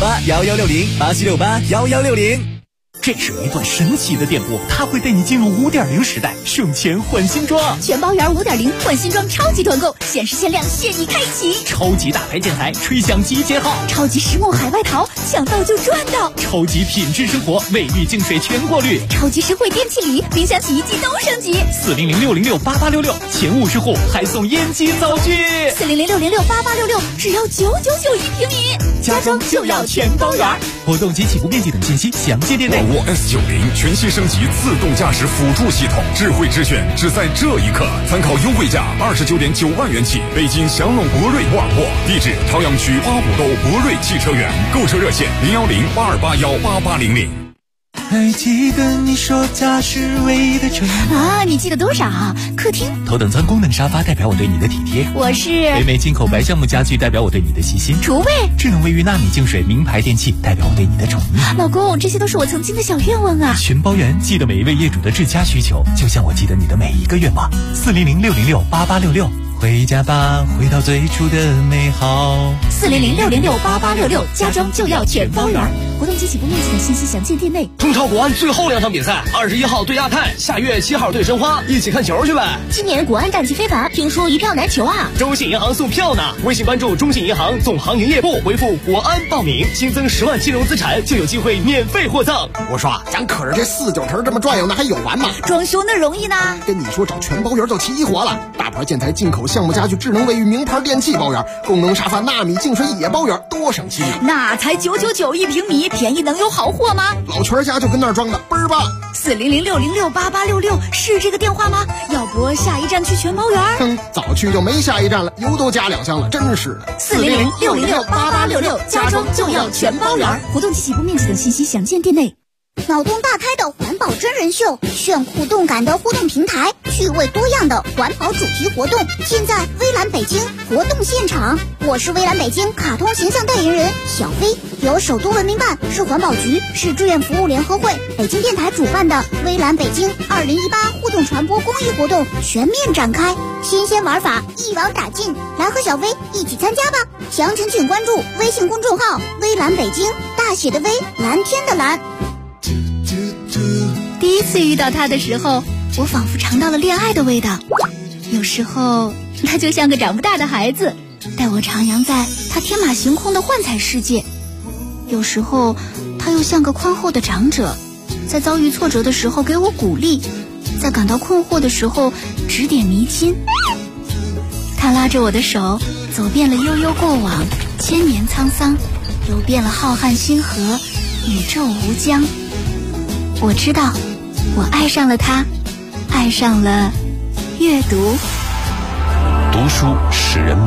87681160，87681160。 这是一段神奇的电波，它会带你进入5.0时代，省钱换新装。 全包圆5.0换新装超级团购，限时限量，现已开启。 超级大牌建材，吹响集结号。 超级实木海外淘，抢到就赚到。 超级品质生活，卫浴净水全过滤。 超级实惠电器礼，冰箱、洗衣机都升级。 400-606-8866，前50户还送烟机灶具。 400-606-8866，只要999一平米， 家装就要全包圆。活动及起步面积等信息详见店内。 沃 S90全新升级自动驾驶辅助系统，智慧之选只在这一刻。参考优惠价29.9万元起，北京祥龙博瑞沃尔沃，地址朝阳区花湖沟博瑞汽车园，购车热线010-8281-8800。 还记得你说家是唯一的城啊？你记得多少？客厅头等舱功能沙发代表我对你的体贴， 我是北美进口白橡木家具代表我对你的细心， 厨卫智能卫浴纳米净水名牌电器代表我对你的宠溺。 老公，这些都是我曾经的小愿望啊！ 全包圆，记得每一位业主的至佳需求，就像我记得你的每一个愿望。400-606-8866，回家吧，回到最初的美好。 400-606-8866，家装就要全包圆。活动及起步面积等信息详见店内。 中超国安最后2场比赛，21号对亚太，下月7号对申花，一起看球去呗。 今年国安战绩非凡，听说一票难求啊！ 中信银行送票呢，微信关注中信银行总行营业部，回复国安报名，新增10万金融资产就有机会免费获赠。 我说咱可是这4、9成这么转悠，那还有完吗？ 装修那容易呢？ 跟你说找全包圆就齐活了，大牌建材、进口项目家具、智能卫浴、名牌电器包圆，功能沙发、纳米净水也包圆，多省心啊！ 那才999一平米，便宜能有好货吗？ 老全家就跟那儿装的倍儿棒。 400-606-8866是这个电话吗？要不下一站去全包圆？ 早去就没下一站了，油都加2箱了，真是的。 400-606-8866，家装就要全包圆。活动及起步面积等信息详见店内。 脑洞大开的环保真人秀，炫酷动感的互动平台，趣味多样的环保主题活动，现在微蓝北京活动现场。我是微蓝北京卡通形象代言人小飞，由首都文明办、市环保局、市志愿服务联合会、北京电台主办的微蓝北京2018互动传播公益活动全面展开，新鲜玩法一网打尽，来和小飞一起参加吧！详情请关注微信公众号微蓝北京，大写的微，蓝天的蓝。 第一次遇到他的时候，我仿佛尝到了恋爱的味道。有时候他就像个长不大的孩子，带我徜徉在他天马行空的幻彩世界。有时候他又像个宽厚的长者，在遭遇挫折的时候给我鼓励，在感到困惑的时候指点迷津。他拉着我的手，走遍了悠悠过往，千年沧桑，游遍了浩瀚星河，宇宙无疆。我知道，我爱上了他，爱上了阅读。 读书使人